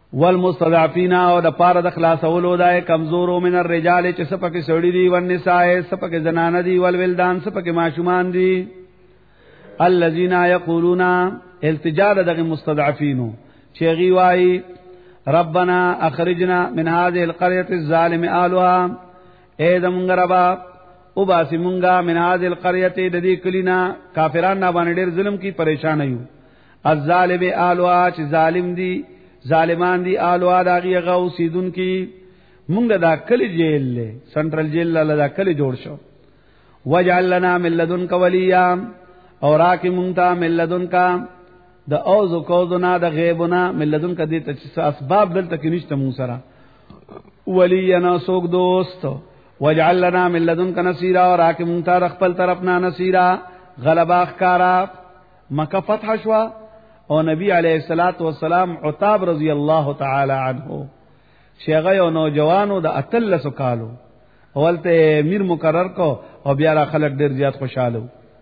والمستضعفین او د پاره د خلاصولو دای کمزورو من الرجال چې سپکه سړی دی والنساء سپکه زنانه دی والولدان سپکه ماشومان دی الذين يقولون التجا دغه مستضعفینو چې غي وای ربنا اخرجنا من هذه القريه الظالم اهلها اے دمغ ربا او باسی مونږه من هذه القريه د دې کلینا کافرانو باندې ډېر ظلم کی پریشان یو الظالم اهلها چې ظالم دی ظالمان دی اهلها دغه غوسیدون کی مونږ دا کلی جیل له سنټرل جیل له دا کلی جوړ شو وجعل لنا من لدنک ولیا اور آکی مونتا ملدن کا دا اوزو کوزنا دا غیبنا ملدن کا دیتا چیسا اسباب دلتا کنیشتا موسرا ولینا سوک دوست وجعل لنا ملدن کا نصیرا اور آکی مونتا رخپل طرفنا نصیرا غلبا اخکارا مکہ فتح شوا اور نبی علیہ السلام عطاب رضی اللہ تعالی عنہ شیغی و نوجوانو دا اتل سکالو اولتے میر مقرر کو اور بیارا خلق دیر زیاد خوشالو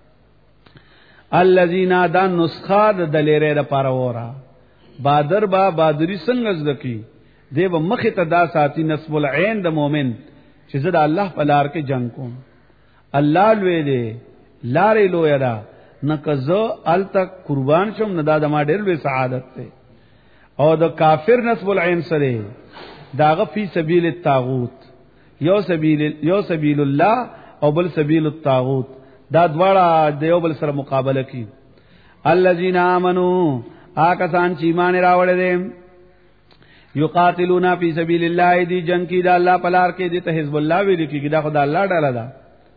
الذين دان نسخه د دلیره د پارورا بادر با بادری څنګه زدکی دیو مخه ته دا ساتي نسب العين د مؤمن چې زدا الله په لار کې جنگ کوم الله لوی دی لارې لوی را نکزو ال تک قربان شم نه دا د ما ډېر لوی سعادت ته او د کافر نسب العين سره داغه فی سبیل الطاغوت یو سبیل الله او بل سبیل الطاغوت دا دواړه دیو بل سره مقابله کی الذين امنوا آکسان چې ایمان راوړل دي یقاتلون فی سبیل الله دی جنگ کی دا الله پلار کې دي ته حزب الله ویل کی دا خدای الله ډاله دا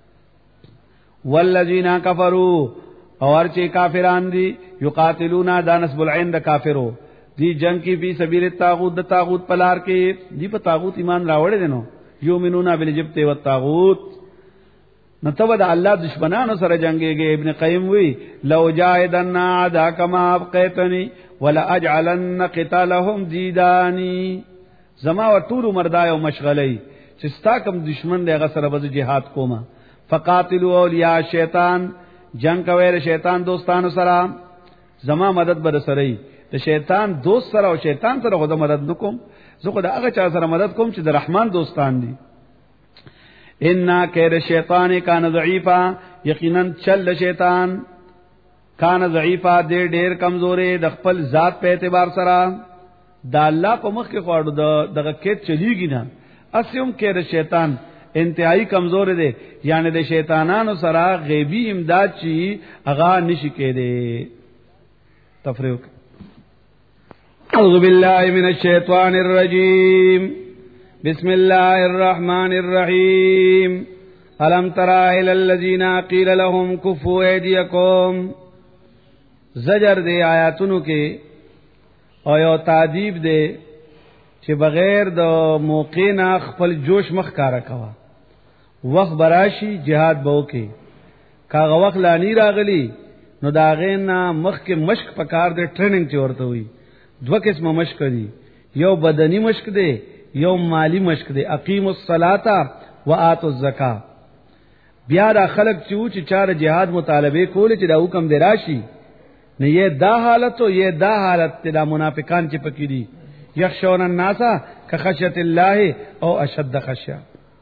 والذین کفروا اور چې کافران دي یقاتلون دا نسب العين د کافرو دی جنگ کی فی سبیل الطاغوت د طاغوت پلار کې دی په طاغوت ایمان راوړل دي نو یؤمنون بالجبت والطاغوت نتو دا الله دشمنانو سره جنگيږي ابن قیم وی لو جاهدن عدا کما ابقیتنی ولا اجعلن قتالهم زیدانی زما و ټول مردای او مشغلی چې ستا کوم دشمن دی هغه سره به jihad کوما فقاتلوا اولیاء شیطان جنگ کوي شیطان دوستانو سره زما مدد بر سره د شیطان دوست سره او شیطان سره خود مدد نکوم زه خود هغه چا سره مدد کوم چې د رحمان دوستان دي ان کید شیطان کان ضعیفا یقینا چل شیطان کان ضعیفا دې ډېر کمزورې د خپل ذات په اعتبار سره دا الله په مخ کې خواړو دغه کې چلیږي نه اسیم کید شیطان انتهایی کمزور دی یعنی د شیطانانو سره غیبی امداد چی اغا نشی کېده تفریق اعوذ بالله من الشیطان الرجیم بسم الله الرحمن الرحیم الم تر الى الذين قيل لهم كفوا ايديكم زجر دے آیاتونو کې او یو تعذیب دے چې بغیر د موقع نه خپل جوش مخ کارا کوا وخت براشي jihad بو کې کاغه وخت لانی راغلی نو داغه نه مخ کې مشق پکار دے ټریننګ چورته وي دوه قسمه مشق دي یو بدنی مشق دی یو مالی مشق دی اقیموا الصلاة وآتوا الزکاة بیا دا خلق چې چار jihad مطالبه کول چې دا حکم دی راشي نه یہ دا حالت او یہ دا حالت دا منافقان چې پکې دي یخشون الناس کخشیت الله او اشد خشیه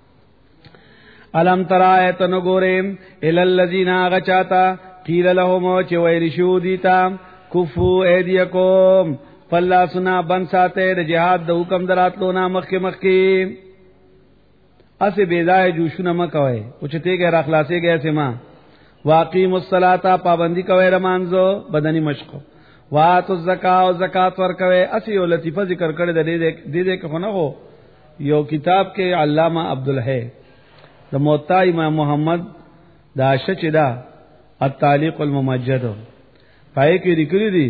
الم ترایت نګورم ال الذین غچاتا قیل لهم چې ویل شو دیتا کفو ایدیکم فلا سنا بن ساته د جهاد د حکم دراتلو نا مخکې مخکې اسه بیزای جوشونه مکوي او چې تیګه را خلاصې گئے سما واقیم الصلاة پابندی کوي رمانځو بدنی مشق واتو الزکات او زکات ور کوي اسه یو لطیفه ذکر کړی د دې کې خو هو یو کتاب کې علامہ عبدالحی د موطا امام محمد دا شچدا التعلیق الممجد پای کې لیکلي دي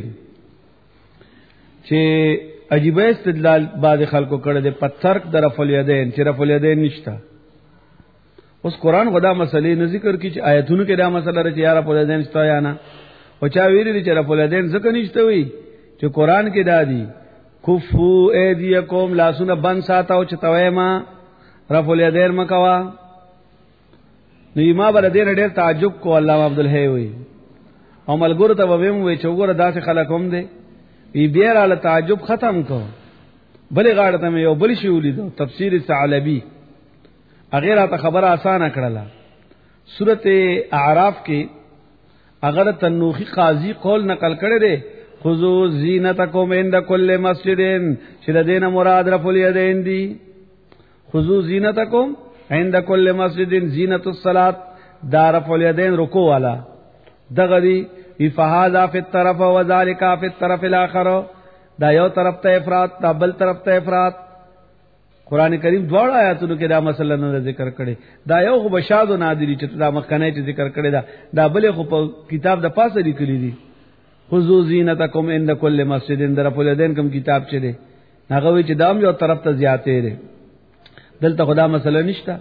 چې عجیب استدلال بعد خلکو کړه د پترک در رفع الیدین چې رفع الیدین نشتا اوس قران غدا مسلې نه ذکر کی چې آیتونو کې دا مسله راځي یا رفع الیدین شتا یا نه او چا ویلي چې رفع الیدین ځکه نشته وي چې قران کې دادی کفو ایدیکم لاسونه بند ساتاو چې توې ما رفع الیدین مکوا نو ما بر دې ډېر تعجب کو علامه عبدالحی وی او ملګرو ته ویم وی چې وګوره داسې خلک هم دي بی بیراله تعجب ختم کو بلې غاړه ته یو بل شی ولیدو تفسیر ثعلبی اغه ته خبره اسانه کړله سورته اعراف کې اگر تنوخی قاضی قول نقل کړي دي خذو زینتکم عند کل مسجدین چې د دینه مراد رفع الیدین دي خذو زینتکم عند کل مسجدین زینت الصلاۃ دا رفع الیدین رکوع والا دغه دی فهذا فی الطرف وذالک فی الطرف الاخر دا یو طرف ته افراط دا بل طرف ته افراط قران کریم دواړه آیاتونو کې دا مسله نه ذکر کړي دا یو خو بشاد او نادری چې دا مخکنه چې ذکر کړي دا بل خو په کتاب د پاسه لیکلي دي خذو زینتکم عند کل مسجد در په لدین کوم کتاب چي دي هغه وی چې دام یو طرف ته زیاتې دي دلته خدا مسله نشته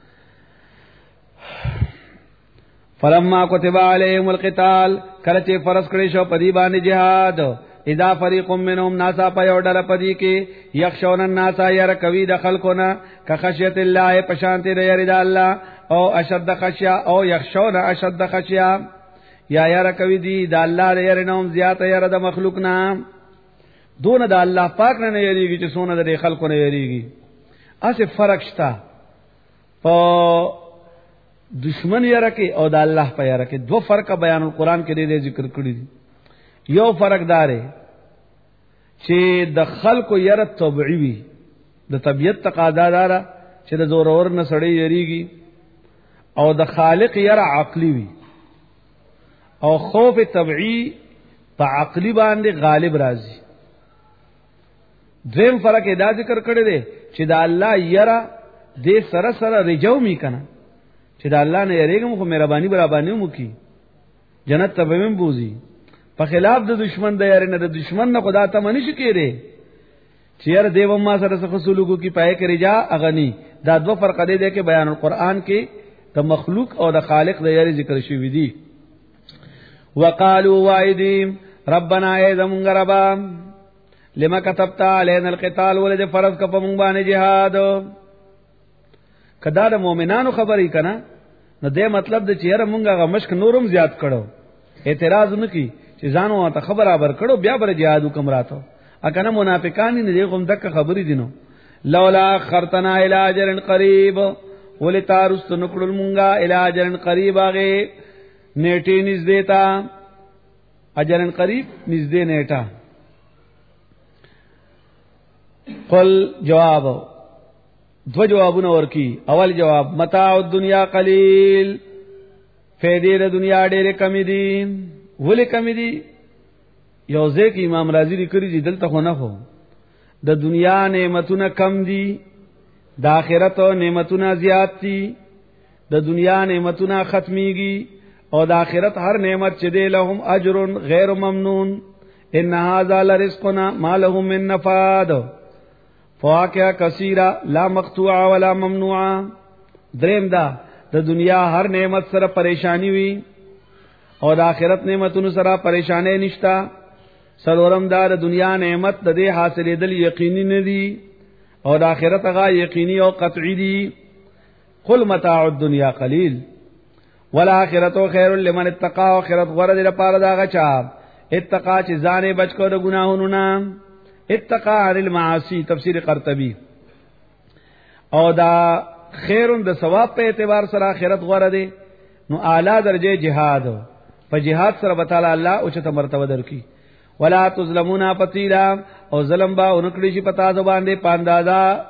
فلما كتب عليهم القتال کله چې فرض کړی شو پدی باندې jihad اذا فريق منهم ناسا پيوډر پدی کې يخشون الناس ير کوي د خلقنا كخشيه الله پشانته د ير د الله او اشد خشيه او يخشون اشد خشيه یا ير کوي دي د الله د ير نوم زیات ير د مخلوق نه دون د الله پاک نه یریږي چې سونه د خلقونه یریږي اسه فرق شته په دشمن یره کې او د الله په یره کې دو فرق بیان القرآن کې دې ذکر کړی دي یو فرق دار چې د خلکو یره طبيعي وي د طبيعت تقاضا دار چې د زور اور نه سړی یریږي او د خالق یره عقلی وي او خوف طبيعي په عقلی باندې غالب راځي دویم فرق دا ذکر کړی دی چې د الله یره دې سره سره رجو می کنه چې د الله نه یریږم خو مهرباني برابرنی مو کی جنت ته به بوزي په خلاف د دشمن د یاره نه د دشمن نه خدا ته منی شي کېره چې یاره دیو ما سره څه سلوکو کی پای کې رجا اغنی دا دو فرق دی کې بیان القرآن کې د مخلوق او د خالق د یاره ذکر شوی دی وقالوا وایدیم ربنا ایذم غربا لما كتبت علينا القتال ولد فرض ک په مونږ باندې jihad کدا د مؤمنانو خبرې کنا نو دې مطلب د چیرې مونږه مشک نورم زیات کړو اعتراض نکي چې ځانو ته خبر خبر کړو بیا بر جهاد کوم راته اکنه منافقان نه دې کوم دک خبرې دینو لولا خرتنا الى اجر قریب ولتارست نکړل مونږه الى اجر قریب هغه نیټه نږدې تا اجر قریب نږدې نیټه قل جواب دو جوابونه ورکی اول جواب متاع الدنیا قلیل فیدې د دنیا ډېر کم دي ولې کم دي یو ځکه امام رازی لیکلی دی دلته خو نه خو د دنیا نعمتونه کم دي د آخرت نعمتونه زیات دي د دنیا نعمتونه ختميږي او د آخرت هر نعمت چې دی لهم اجر غیر ممنون ان هذا لرزقنا ما له من نفاد فواکه کثیره لا مقطوعه ولا ممنوعه دریم دا د دنیا هر نعمت سره پریشانی وی او د آخرت نعمتونو سره پریشانې نشتا سلورم دا د دنیا نعمت د دې حاصلې دل یقیني نه دي او د آخرت هغه یقیني او قطعي دي قل متاع الدنيا قليل والآخرت خير لمن اتقى آخرت غره لپاره دا غچا اتقا چې ځانې بچ کو د ګناهونو نه اتقا عن المعاصی تفسیر قرطبی او دا خیرون د ثواب په اعتبار سره آخرت غوړه دي نو اعلی درجه جهاد په جهاد سره وتعالى الله او چته مرتبه درکې ولا تظلمون فتیلا او ظلم با اونکړي شي پتا ځ باندې پاندازا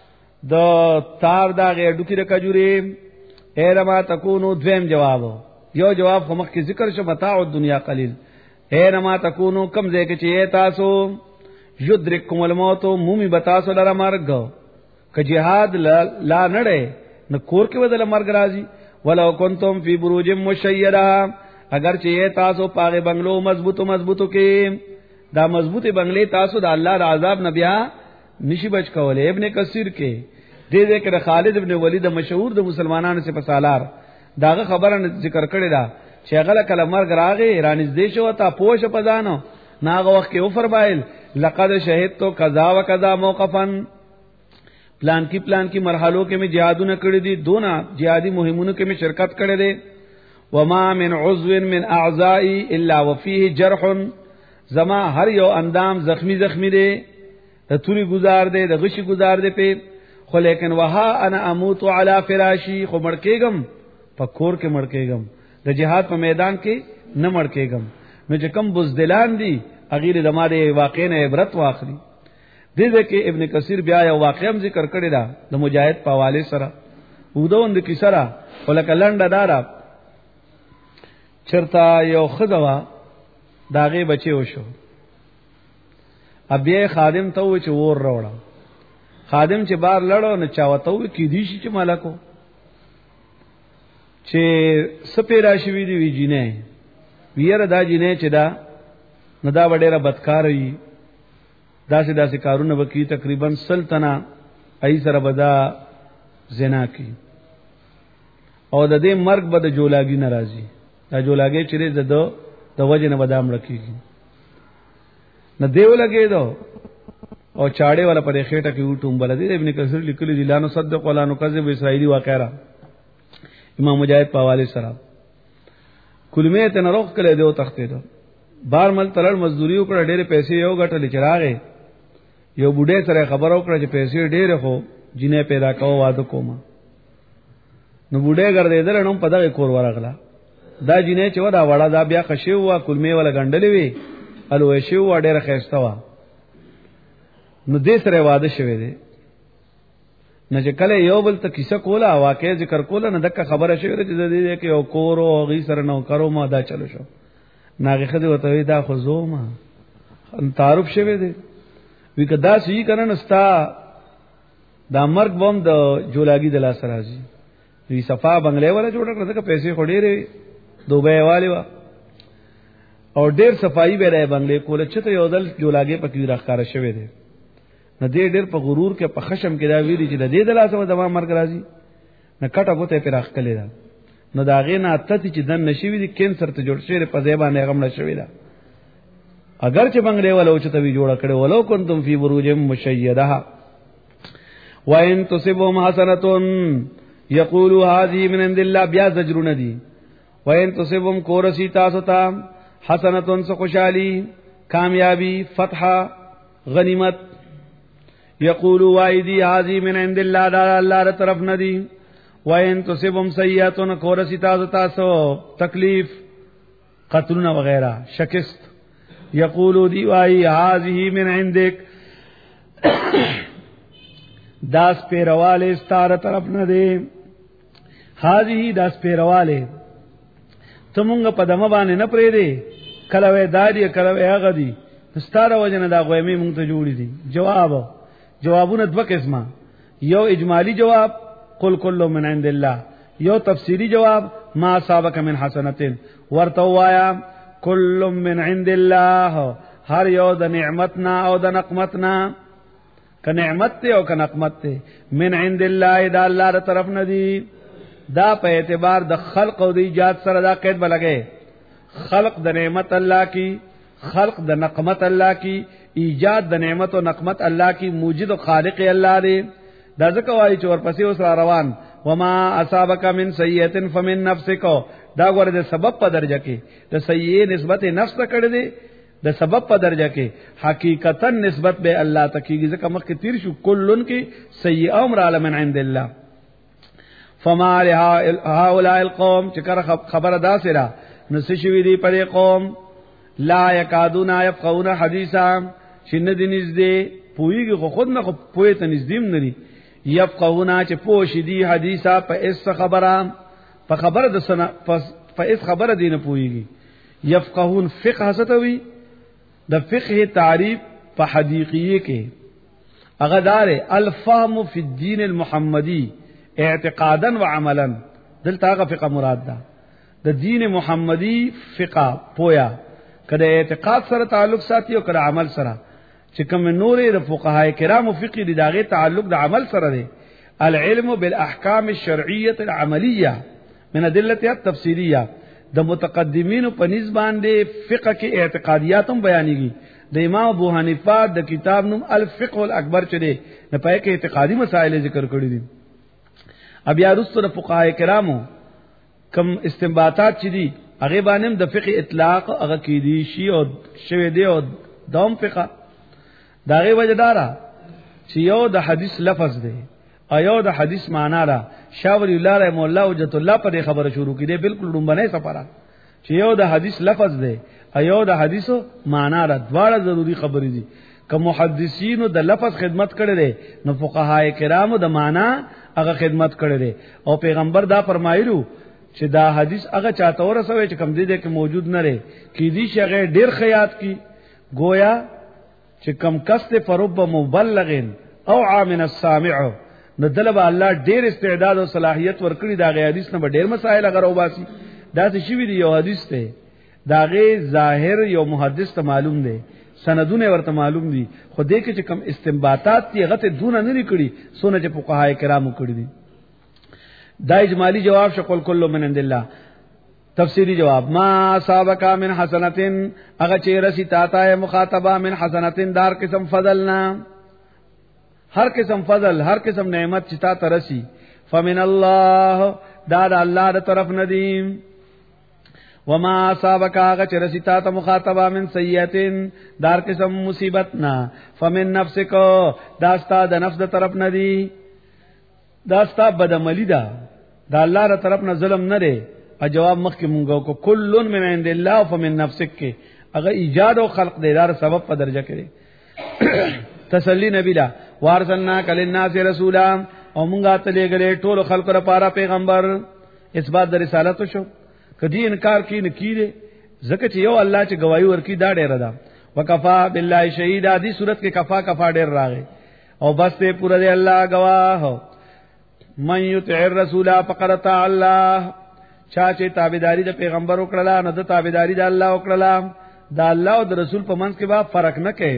د تار دا غې ډوکی د کجوري ایرما تکونو دویم جواب یو جواب خو مخکې ذکر شو متاع الدنیا قلیل ایرما تکونو کم ځای کې چې تاسو یدرککم الموت مومی بتاسو لرا مرگ که جهاد لا نڑے نہ کور کے بدل مرگ راضی ولو کنتم فی بروج مشیدہ اگر چیئے تاسو پاغ بنگلو مضبوطو کې دا مضبوط بنگلے تاسو دا اللہ دا عذاب نبیا نشی بچ کولے ابن کثیر کې دے دے کہ خالد ابن ولید مشهور د مسلمانانو سے پسالار داغه خبره ذکر کړی دا چې هغه کله مرګ راغی رانږدې شو تا پوښ پدانو ناغه وخت کې او فرمایل لقد شهدت کذا وکذا موقفا پلان کی مرحلوں کې میں جهادونه کړی دي دونا جهادي مهمونو کې میں شرکت کړی دي وما من عضو من اعضاء الا وفيه جرح زما هر یو اندام زخمی دی د توري گزار دی د غشي گزار دی په خو لیکن وها انا اموت علی فراشی خو مړکېګم په کور کې مړکېګم د جهاد په میدان کې نه مړکېګم نو چې کم بزدلان دي اغیر د ماده واقع نه عبرت واخلي دې کې ابن کثیر بیا یو واقعم ذکر کړی دا د مجاهد په حواله سره ودوند کی سره ولکه لنډه دارا چرتا یو خدوا داغه بچي وشو ابي خادم ته و چې ور راوړا خادم چې بار لړو نه چاوته و کې دي چې ملکو چې سپیرا شوی دی وی جنې ویره دا جنې چې دا ندا وړه بدکار وي داسې کارونه وکي تقریبا سلطنه ای سره بدا زنا کی او د دې مرګ به د جولاګي ناراضي دا جولاګي چې د وجه نه بدام رکیږي نه دیو لګي دو او چاړې والا په خېټه کې وټوم بل دي ابن کثیر لیکلي دي لانو صدق ولا نو کذب اسرائیلی واقعا امام مجاهد په حواله سره کلمه ته نه روخ کړي دیو تختې دو بار مل تلل مزدوری وکړه ډېر پیسې یو غټل چراغه یو بوډې سره خبرو کړه چې پیسې ډېر خو جنې پیدا کوو واده کوم نو بوډې ګرځیدل نو په دغه کور ورغلا دا جنې چې ودا وړا دا بیا خشي وا کلمه ولا غندلې وی الوې شی و ډېر خېستا وا نو دې سره واده شوه دې نه چې کله یو بل ته کیسه کوله واقع ذکر کوله نه دغه خبره شوه چې دې کې یو کور او غي سره نو کرو ما دا چلو شو ناغه خدای وته دا خو زوما تعارف شوه دې وی کدا سې کنه نستا دا مرګ بم د جولاګي د لاس راځي وی صفا بنگلې ولا جوړ کړل که پیسې خوري ری دوبه والے وا او ډېر صفائی به راي بنگلې کوله چې ته یو دل جولاګي پکې راخاره شوه دې نه ډېر په غرور کې په خشم کې دا ویلي چې د دې د لاس و د ما مرګ راځي نه کټه بوته پر راخ کړي دا نو دا غې نه اتتی چې دن نشوي دي کینسر ته جوړ شوی په ځای باندې غم نشوي دا اگر چې بنگلې ولا او چې توی جوړ کړي ولو کنتم فی بروج مشیدها وان تصبهم حسنه یقولوا هذه من عند الله بیا زجرون دي وان تصبهم کورسی تاسو ته حسنه سو خوشالي کامیابی فتح غنیمت یقولوا وایدی هذه من عند الله دا الله تر طرف ندی وان تصبهم سیئات کورسی تاسو تکلیف قتلنا وغیرہ شکست یقولوا دی وای هذه من عندك داس پیرواله ستاره طرف نه دی هذه داس پیرواله تمونګه په دمه باندې نه پرې دی کله وې دادی کله وې هغه دی ستاره وجنه دا غوېمې مونږ ته جوړې دي جوابونه دوه قسمه یو اجمالی جواب قل كل من عند الله یو تفصیلی جواب ما اصابك من حسنه ورته وایا كل من عند الله هر یو د نعمتنا او د نقمتنا ک نعمت ته او ک نقمت ته من عند الله دا الله تر طرف ندی دا په اعتبار د خلق او د ایجاد سره دا قید بلګي خلق د نعمت الله کی خلق د نقمت الله کی ایجاد د نعمت او نقمت الله کی موجد او خالق الله دی دا ځکه وایي چې ورپسې اوس روان وما اصابک من سیئه فمن نفسک دا غره د سبب په درجه کې د سیئه نسبت نفس ته کړی دی د سبب په درجه کې حقیقتا نسبت به الله ته کیږي ځکه مخکې تیر شو کلن کې سیئه امر من عند الله فما هؤلاء القوم چې خبره دا سره نسشوی دی پر قوم لا یکادون یفقهون حدیثا شن دي نږدې پویږي خو خود نه خو پوی ته نږدې نه یفقهون چې پوښ دي حدیثا په اس خبره په خبره د سنا په اس خبره دینه پویږي یفقهون فقه ستوي د فقه تعریف په حدیقیه کې هغه دار الفهم فی الدین المحمدی اعتقادا وعملا دلته هغه فقه مراد ده د دین محمدی فقه پویا کله اعتقاد سره تعلق ساتي او کله عمل سره چې کوم نورې د فقهای کرامو فقه دي داغه تعلق د عمل سره دی العلم بالاحکام الشرعیه العملیه من ادلتها التفسیریه د متقدمین په نسبت باندې فقه کې اعتقادیات هم بیانېږي د امام ابو حنیفه د کتاب نوم الفقه الاکبر چره نه پای کې اعتقادي مسائل ذکر کړی دي بیا رسل فقهای کرامو کم استنباطات چې دي هغه باندې د فقه اطلاق هغه کې دي شی او شوی دی او دوم فقه داغه وجدارا چې یو د حدیث لفظ دی ایو د حدیث معنا را شاور الله رحم الله وجت الله په خبره شروع کړي بالکل ډومبنه سفره چې یو د حدیث لفظ دی ایو د حدیثو معنا را دواړه ضروری خبرې دي که محدثینو د لفظ خدمت کړي دي نو فقهای کرامو د معنا هغه خدمت کړي دي او پیغمبر دا فرمایلو چې دا حدیث هغه چاته ورسوي چې کم دي کې موجود نه لري کې دي چې هغه ډیر خیات کی گویا چې کم کسته فرب مبلغین او عامن السامع نو دلبا الله ډیر استعداد او صلاحیت ورکړي دا غي حدیث نه ډیر مسائل اگر وباسي دا څه شی وی یو حدیث ته دا غي ظاهر یو محدث ته معلوم دی سندونه ورته معلوم دي خو دې کې چې کم استنباطات دي هغه ته دونه نه لري سونه چې فقهای کرامو کړی دي دا اجمالی جواب شکل کلو من عند الله تفسیری جواب ما سابقا من حسنتن اگر چه رسی تاتا ہے مخاطبہ من حسنتن دار قسم فضلنا ہر قسم فضل ہر قسم نعمت چتا ترسی فمن اللہ داد اللہ دا طرف ندیم وما سابقا اگر چه رسی تاتا مخاطبہ من سیئتن دار قسم مصیبتنا فمن نفسکو داستا دا نفس دا طرف ندی داستا بدعملی دا اللہ دا طرف نہ ظلم نہ دے جواب مخ کے مونږ کو کلن من عند الله فمن نفسک کے اگر ایجاد او خلق دے دار سبب په درجه کړي تسلی نبی لا وارسلنا کلناس رسولا او مونږه ته لګلې ټول خلق لپاره پیغمبر اثبات د رسالت شو کدی انکار کین کیره زکه چې یو الله چې گواہی ورکی دا ډیر ده وکفا بالله شهیدا دی صورت کې کفا ډیر راغی او بس ته پورا دی الله گواه من یطع الرسول فقد اطاع الله چا چې تابعداري د پیغمبر وکړه نه د تابعداري د الله وکړه دا الله او د رسول په منځ کې با فرق نه کوي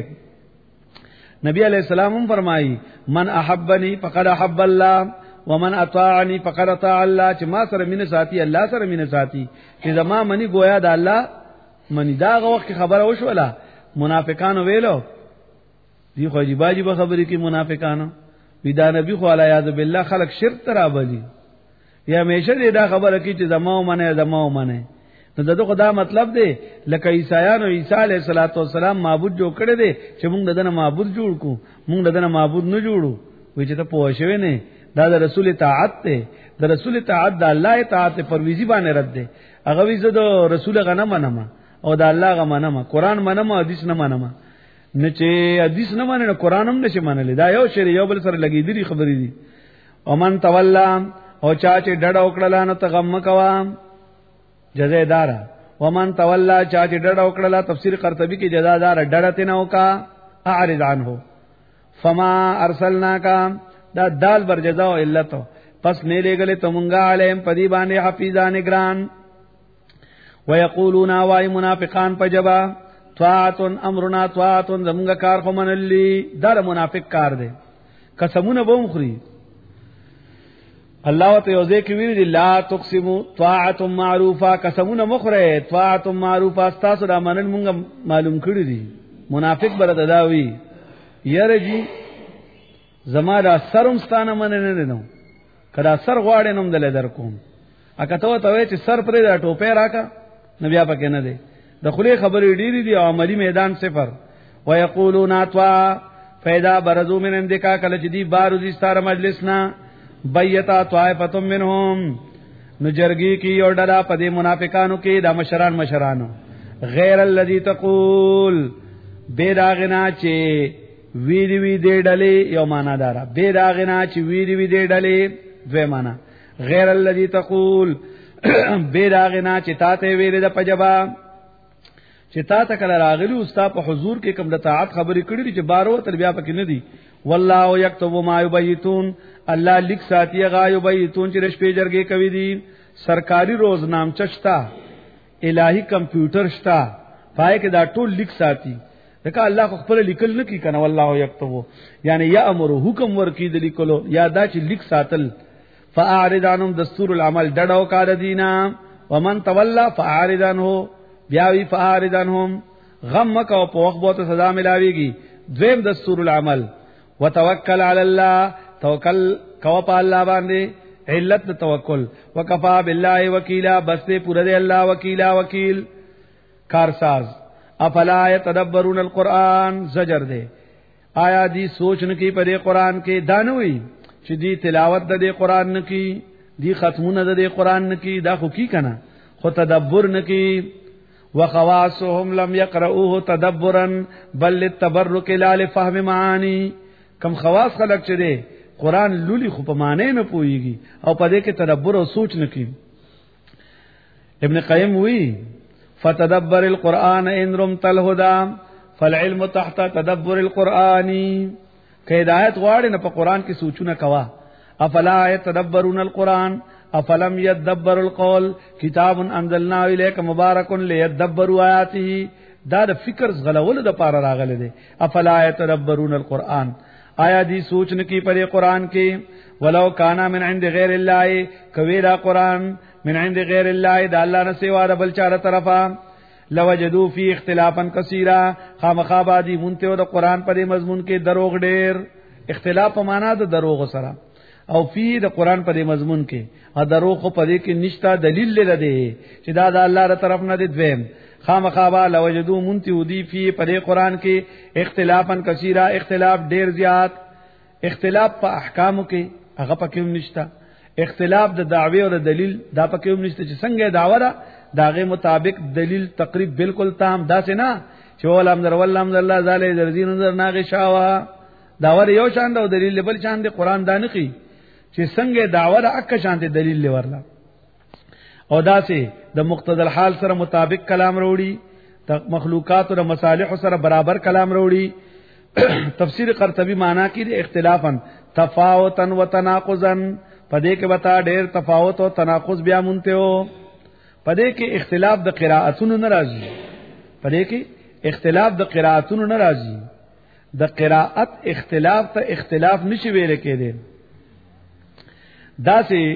نبی علیہ السلام هم فرمایي من احبني فقد احب الله ومن اطاعني فقد اطاع الله چې ما سره مینه ساتي الله سره مینه ساتي چې زما منی گویا د الله منی دا وخت خبره وشوله منافقانو ویلو دی خو جیباجی به خبرې کې منافقانو ودا نبی خو علی یاذ بالله خلق شرک ترابلی یا همیشه دا خبره کی چې زماو منه نو دغه خدا مطلب دی لکه عیسایانو عیسی علیه السلام معبود جوړ کړی دی چې موږ دغه معبود جوړ کو موږ دغه معبود نه جوړو وای چې ته پوه شوې نه دا د رسول اطاعت ته د رسول اطاعت د الله اطاعت پرويزي باندې رد دی هغه وی زه د رسول غنه منم او د الله غ منم قران منم حدیث نه منم نه چې حدیث نه مننه قران هم نشي منل دا یو شری یو بل سره لګیدلی خبرې دي او من تولا او چا چې ډډ وکړه نو ته غم کوا جزادار ومن تولا چا چې ډډ وکړه تفسیر قرطبی کې جزادار ډډته نه وکا اعرض عنه فما ارسلناک دا دال بر جزاء او علت پس نه لګلې تمونګه علیم پدی باندې حفیظان نگران ويقولون وای منافقان پجبا طاعت امرنا طاعت زمونږه کار خو منلی دا منافق کار دی قسمونه به مخري الله ته یوځه کې ویل لا تقسموا طاعت معروفه قسمونه مخره طاعت معروفه تاسو را منل مونږ معلوم کړی دي منافق برته داوی یرجی زما دا سرم ستانه مننه نه کدا سر غواړې نوم دل در کوم اګه ته وې چې سر پرې دا ټوپه راکا نبي پکې نه دی د خلی خبرې ډېری دي او عملی میدان صفر ويقولون اتوا فاذا برزوا من عندك کله چې دی بارو دي ستاره مجلسنا بیتا طائفه منهم نجرگی کی اور ډلا پدې منافقانو کې د مشرانو غیر الذي تقول بیراغنا چې وی دې ډلې یو معنا دارا بیراغنا چې وی دې ډلې دوه معنا غیر الذي تقول بیراغنا چې تاته ویل د پجبا چې تا ته کله راغلی استاد په حضور کې کوم د طاعت خبرې کړې چې بارو تر بیا پکې نه دي والله یكتب ما یبیتون الله لیک ساتي غایو بیتون چې رش پیجرګي کوي دي سرکاري روزنامچه شتا الہی کمپیوټر شتا پای کې دا ټول لیک ساتي دغه الله خپل لیکل نه کی کنه والله یكتب یعنی یامر حکم ورکی د لیکلو یا دا چې لیک ساتل فاعرض عنهم دستور العمل ډډو کار دینا ومن تولى فاعرض عنه بیاوی فاعرض عنهم غم کو په وخت بوته سزا ملاويږي دویم دستور العمل وتوکل علی الله توکل کو په الله باندې علت توکل وکفا بالله وکیلا بس ته پوره دی الله وکیل کارساز افلا يتدبرون القران زجر دے آیا دی سوچ نکی پر قرآن کې دانوي چې دی تلاوت د قرآن نکی دی ختمونه د قرآن نکی دا خو کی کنه خو تدبر نکی وخواصهم لم يقرؤوه تدبرا بل للتبرك لا لفهم معاني کم خواص خلق چه دی قرآن لولی خو په معنی نه پويږي او په دې کې تدبر او سوچ نکی ابن قیم وی فتدبر القرآن ان رمت الهدى فالعلم تحت تدبر القرآن که ہدایت غواړي نه په قرآن کې سوچونه کوا افلا يتدبرون القرآن افلم يدبر القول کتاب انزلنا الیک مبارک لیدبروا آیاته دا د فکر غلول د پاره راغله دي افلا يتدبرون القرآن آیا دی سوچ نکی پر قرآن کې ولو کانا من عند غیر الله کویرا قرآن من عند غیر الله دا الله نه سوا د بل چاره طرفا لوجدوا فی اختلافا کثیرا خامخابادی مونته د قرآن پر مضمون کې دروغ ډیر اختلاف په معنا د دروغ سره او فی د قرآن پر مضمون کې ا دروغ په دې کې نشتا دلیل لري چې دا د الله تر طرف نه دی دویم خامخابا لوجدوا مونته ودی فی پر قرآن کې اختلافا کثیرا اختلاف ډیر زیات اختلاف په احکامو کې هغه پکې نشتا اختلاف د دعوی او د دلیل دا پکې هم نشته چې څنګه دعوه ده داغه مطابق دلیل تقریب بالکل تام داسې نه چې ولهم در ولهم الله زاله درزین نظر ناغه شاوا داور یو شان او دلیل بل شان دی قرآن دانقي چې څنګه دعوه ده اک شان دی دلیل ورلا او داسې د مقتضى الحال سره مطابق کلام وروړي مخلوقات او مصالح سره برابر کلام وروړي تفسیر قرطبی معنا کې اختلافا تفاوتا وتناقضا پدې کې وتا ډېر تفاوت او تناقض بیا مونته او پدې کې اختلاف د قراءتونو ناراضي پدې کې اختلاف د قراءتونو ناراضي د قراءت اختلاف ته اختلاف نشي ویل کېده دا سه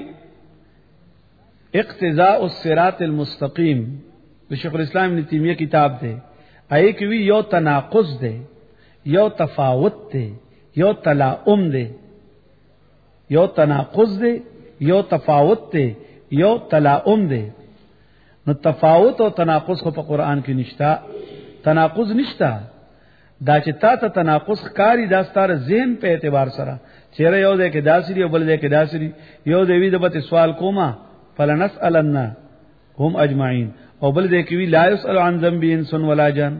اقتضاء الصراط المستقیم د شیخ الاسلام ابن تیمیہ کتاب ده آی کې وی یو تناقض ده یو تفاوت ده یو تلاؤم ده یو تناقض ده یو تفاوت ده یو تلاؤم ده نو تفاوت او تناقض خو په قران کې نشتا تناقض نشتا دا چې تا ته تناقض کاری دا ستاره ذهن په اعتبار سره چیرې یو ده کې داسري او بل ده کې داسري یو دی د به سوال کوما فلنسالن هم اجمعين او بل ده کې وی لا يسأل عن ذنب انس ولا جان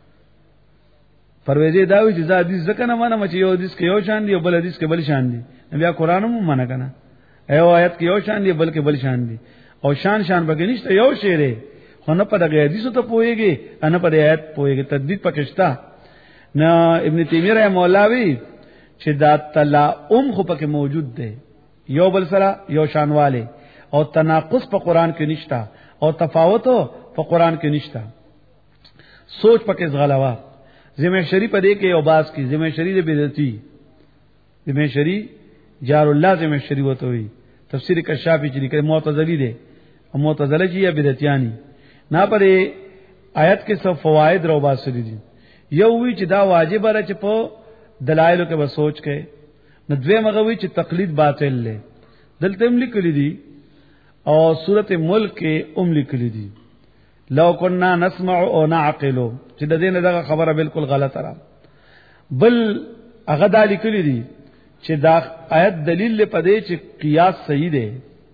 پرويزي داوي چې حدیث ځکه نه مانه چې یو حدیث کې یو شان دی او بل حدیث کې بل شان دی بیا قران هم مانه کنه ایو آیت کې یو شان دی بلکې بل شان دی او شان بګنيشته یو شعر خو نه په دغه حدیث ته پويږي ان په آیت پويږي تدبیر پکشتا نه ابن تیمیہ رحمه الله وی چې دا تلاؤم خو پکې موجود دی یو بل سره یو شانواله او تناقض په قران کې نشتا او تفاوت په قران کې نشتا سوچ پکې غلوا ذمہ شری په دې کې یو باس کی ذمہ شری د بدعتي ذمہ شری جار الله ذمہ شری وته وي تفسیر کشافی چې لیکي معتزلی دي او معتزله چې یا بدعتيانی نه پرې آیت کې څو فواید رو باسري دي یو وی چې دا واجب را چې په دلایل کې به سوچ کې نو دوی مغوي چې تقلید باطل له دلته هم لیکلي دي او سورته ملک کې هم لیکلي دي لو كنا نسمع او نعقل چې د دې نه دغه خبره بالکل غلطه را بل هغه د لیکلي دي چې دا آیت دلیل په دې چې قیاس صحیح دی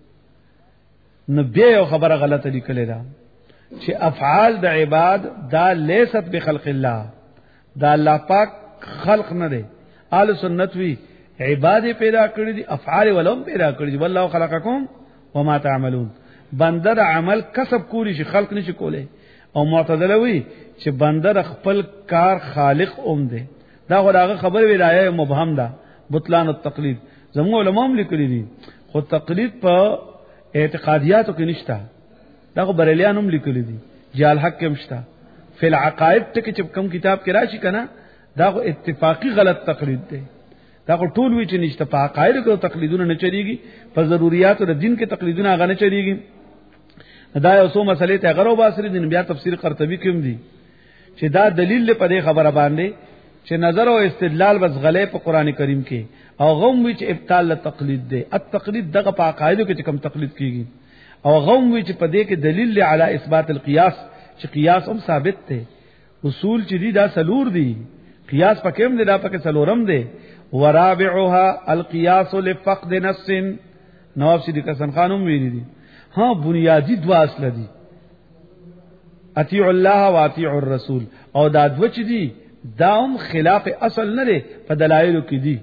نو بیا یو خبره غلطه لیکلې ده چې افعال د عباد دا لیست بخلق الله دا الله پاک خلق نه دی اهل سنت وی عباد پیدا کړی دي افعال ولهم پیدا کړی دي والله خلقکم وما تعملون بنده عمل کسب کولی شي خلق نشي کوله او معتزله وی چې بنده خپل کار خالق اوم دی دا غوړه خبر ویلایه مبهم ده بطلان التقلید زمو علماء لیکلي دي خو تقلید په اعتقادیاتو کې نشته دا خو بریلیان هم لیکلي دي جال حق کې مشته فی العقائد ته چې کوم کتاب کې راشي کنه دا خو اتفاقی غلط تقلید دی دا خو ټول وی چې نشته په عقاید کې تقلیدونه نه چریږي په ضرورتو د دین کې تقلیدونه هغه نه چریږي دا یو څو مسلې ته غرو باسري دین بیا تفسیر قرطبی کې هم دي چې دا دلیل په دې خبره باندې چې نظر او استدلال بس غلې په قران کریم کې او غوم وی چې ابطال تقلید دی التقلید دغه په عقایدو کې کوم تقلید کیږي او غوم وی چې په دې کې دلیل علی اثبات القياس چې قیاس هم ثابت دی اصول چې دي دا سلور دي قیاس پکېم دی دا پکې څلورم دی ورابعها القياس لفقد نص نواب صدیق حسن خانم ویلي دي ها بنیادی دوا اصل دي اطیع الله واطیع الرسول او دا دو چې دي داهم خلاف اصل نه دي په دلایلو کې دي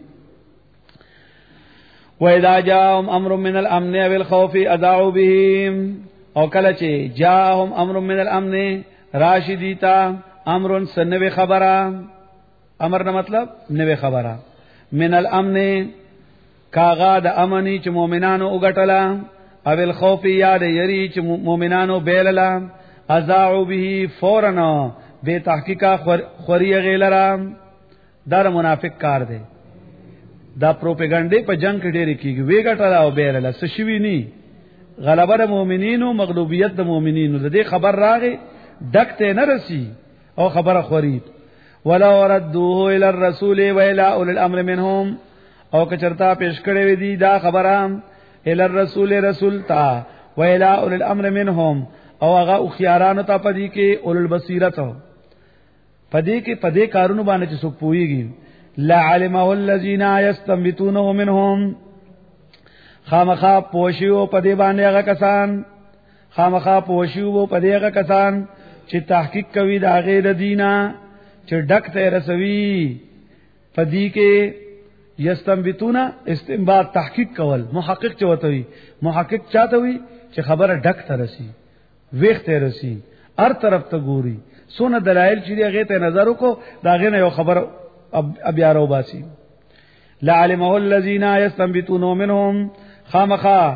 واذا جاءهم امر من الامن والخوف اذاعوا به او کله چې جاءهم امر من الامن راشدیتا امر سنوي خبره امر نه مطلب نوې خبره من الامن کاغا د امنی چې مؤمنانو وګټلا او الخوف یاد یری چې مؤمنانو بیللا اذاعوا به فورا به تحقیقا خوری غیلرا در منافق کار دی دا پروپاګاندا په جنگ کې ډېری کیږي وی ګټلا او بیللا څه شوی نی غلبه د مؤمنینو مغلوبیت د مؤمنینو د دې خبر راغی دکته نه رسی او خبره خورید ولو ردوه الى الرسول والى اولي الامر منهم او کچرتا پیش کړي وی دي دا خبره الى الرسول رسول تا والى اولي الامر منهم او هغه خيارانو ته پدې کې اول البصیرت پدې کې پدې کارونو باندې چې څوک پويږي لا علمه الذين يستنبطونه منهم خامخا پوښیو پدې باندې هغه کسان خامخا پوښیو پدې هغه کسان چې تحقیق کوي د هغه د دینه چې ډک ته رسوي پدې کې یستنبطونا استنباط تحقیق کول محقق چوته وي محقق چاته وي چې خبره ډک ته رسي ویخ ته رسي هر طرف ته ګوري سونه دلایل چې هغه ته نظر وکړو دا غنه یو خبر بیا راو باسي لعلمه الذين يستنبطون منهم خامخا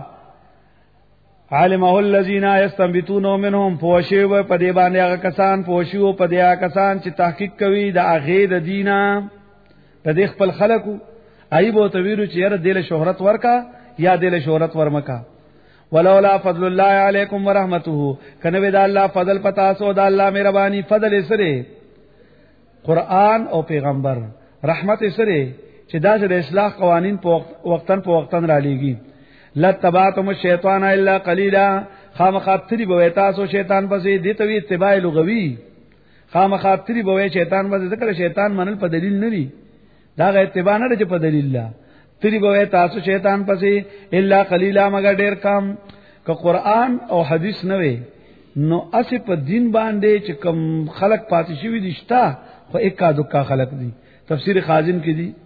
علمه الذين يستنبطون منهم پوښیو په دې باندې هغه کسان پوښیو په دې هغه کسان چې تحقیق کوي د هغه د دینه د دې خپل خلکو ایبو تویرو چې یره دله شهرت ورکا یا دله شهرت ورمکا ولولا فضل الله علیکم ورحمته کنه د الله فضل پتا سو د الله مهرباني فضل سره قران او پیغمبر رحمت سره چې دا د اصلاح قوانین په وختن را لېږي لتبعتم الشیطان الا قليلا خامخاطری بوي تاسو شیطان پسې دي ته اتباع لغوي خامخاطری بوي شیطان پسې ځکه شیطان منل په دلیل نه دي دا غ اتباع نه چې په دلیل لا تری بوي تاسو شیطان پسې الا قليلا مگر ډیر کم که قران او حدیث نه وي نو اسی په دین باندې چې کم خلق پاتې شوی دي شتا خو اکا دکا خلق دي تفسیر خازن کې دي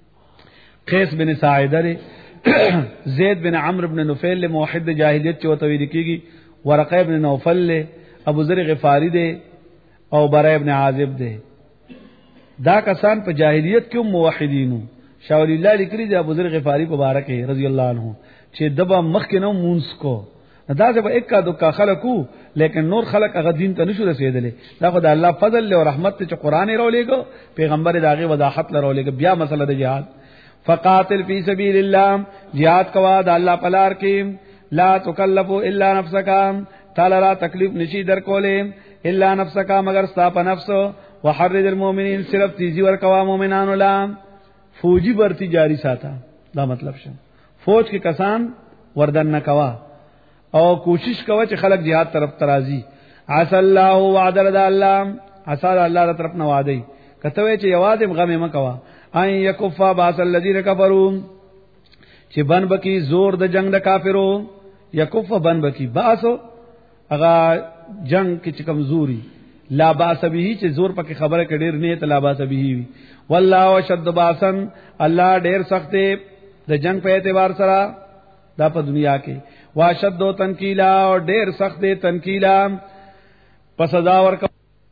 قیس بن ساعده زید بن عمرو بن نفیل موحد جاهلیت چوته وی لیکيږي ورقه ابن نوفل ابو ذر غفاری دے او برا ابن عازب دے دا کسان په جاهلیت کې موحدینو شاول الله لیکلي دي ابو ذر غفاری مبارک رضی الله عنه چې دبا مخ کې نو مونږ کو دا چې په اکا دوکا خلقو لیکن نور خلق هغه دین ته نشو رسیدلې دا خو د الله فضل او رحمت ته قرآن راولېګو پیغمبر داغه وضاحت لراولېګو بیا مسله د جهاد فقاتل فی سبیل الله جهاد کوا د الله پلار کې لا تکلف الا نفسک تعالی را تکلیف نشي در کوله الا نفسک مگر ستا په نفس وحرد المؤمنین صرف تیزی ور کوا مؤمنانو لا فوجی برتی جاری ساته دا مطلب شه فوج کې کسان وردن نه کوا او کوشش کوا چې خلک jihad طرف ترازی عسى الله وعد الله عسى الله طرف نه وعده کته چې یوازې غم مکوا ان یکفا باس الذین کفروا چې بن بکی زور د جنگ د کافرو یکفا بن بکی باسو هغه جنگ کې چې کمزوري لا باس به چې زور پکې خبره کډیر نه ته لا باس به وي والله شد باسن الله ډیر سخت د جنگ په اعتبار سره دا په دنیا کې واشد تنکیلا او ډیر سخت تنکیلا پس دا ورک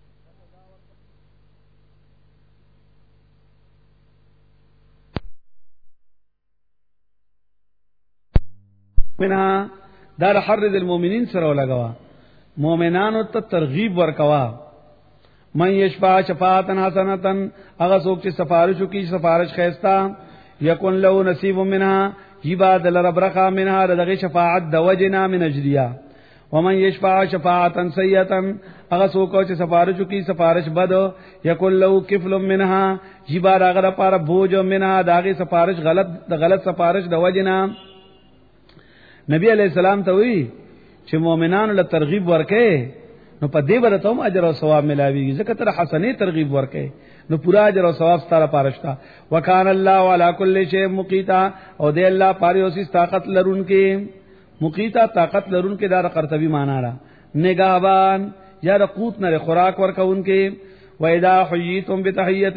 منها دار حرد المؤمنین سره لگوا مؤمنانو ته ترغیب ورکوا من یشفع شفاعتا حسنتا هغه څوک چې سفارش وکي سفارش خيستا یکن له نصیب منها یباد لربرخا منها دغه شفاعت د وجنا من اجریا ومن یشفع شفاعتا سیئه هغه څوک چې سفارش وکي سفارش بد یکن له کفل منها یباد هغه لپاره بوج منها دغه سفارش غلط سفارش د وجنا نبی علیہ السلام ته وی چې مؤمنانو له ترغیب ورکې نو په دې برته هم اجر او ثواب ملاويږي ځکه تر حسنه ترغیب ورکې نو پورا اجر او ثواب ستاره پارشتا. وکان الله علی کل شیء مقیتا او دی الله پاره اوسې طاقت لرونکې مقیتا طاقت لرونکې دار قرطبی معنا را نگہبان یا رقوت نه خوراک ورکونکې. و اذا حییتم بتحیه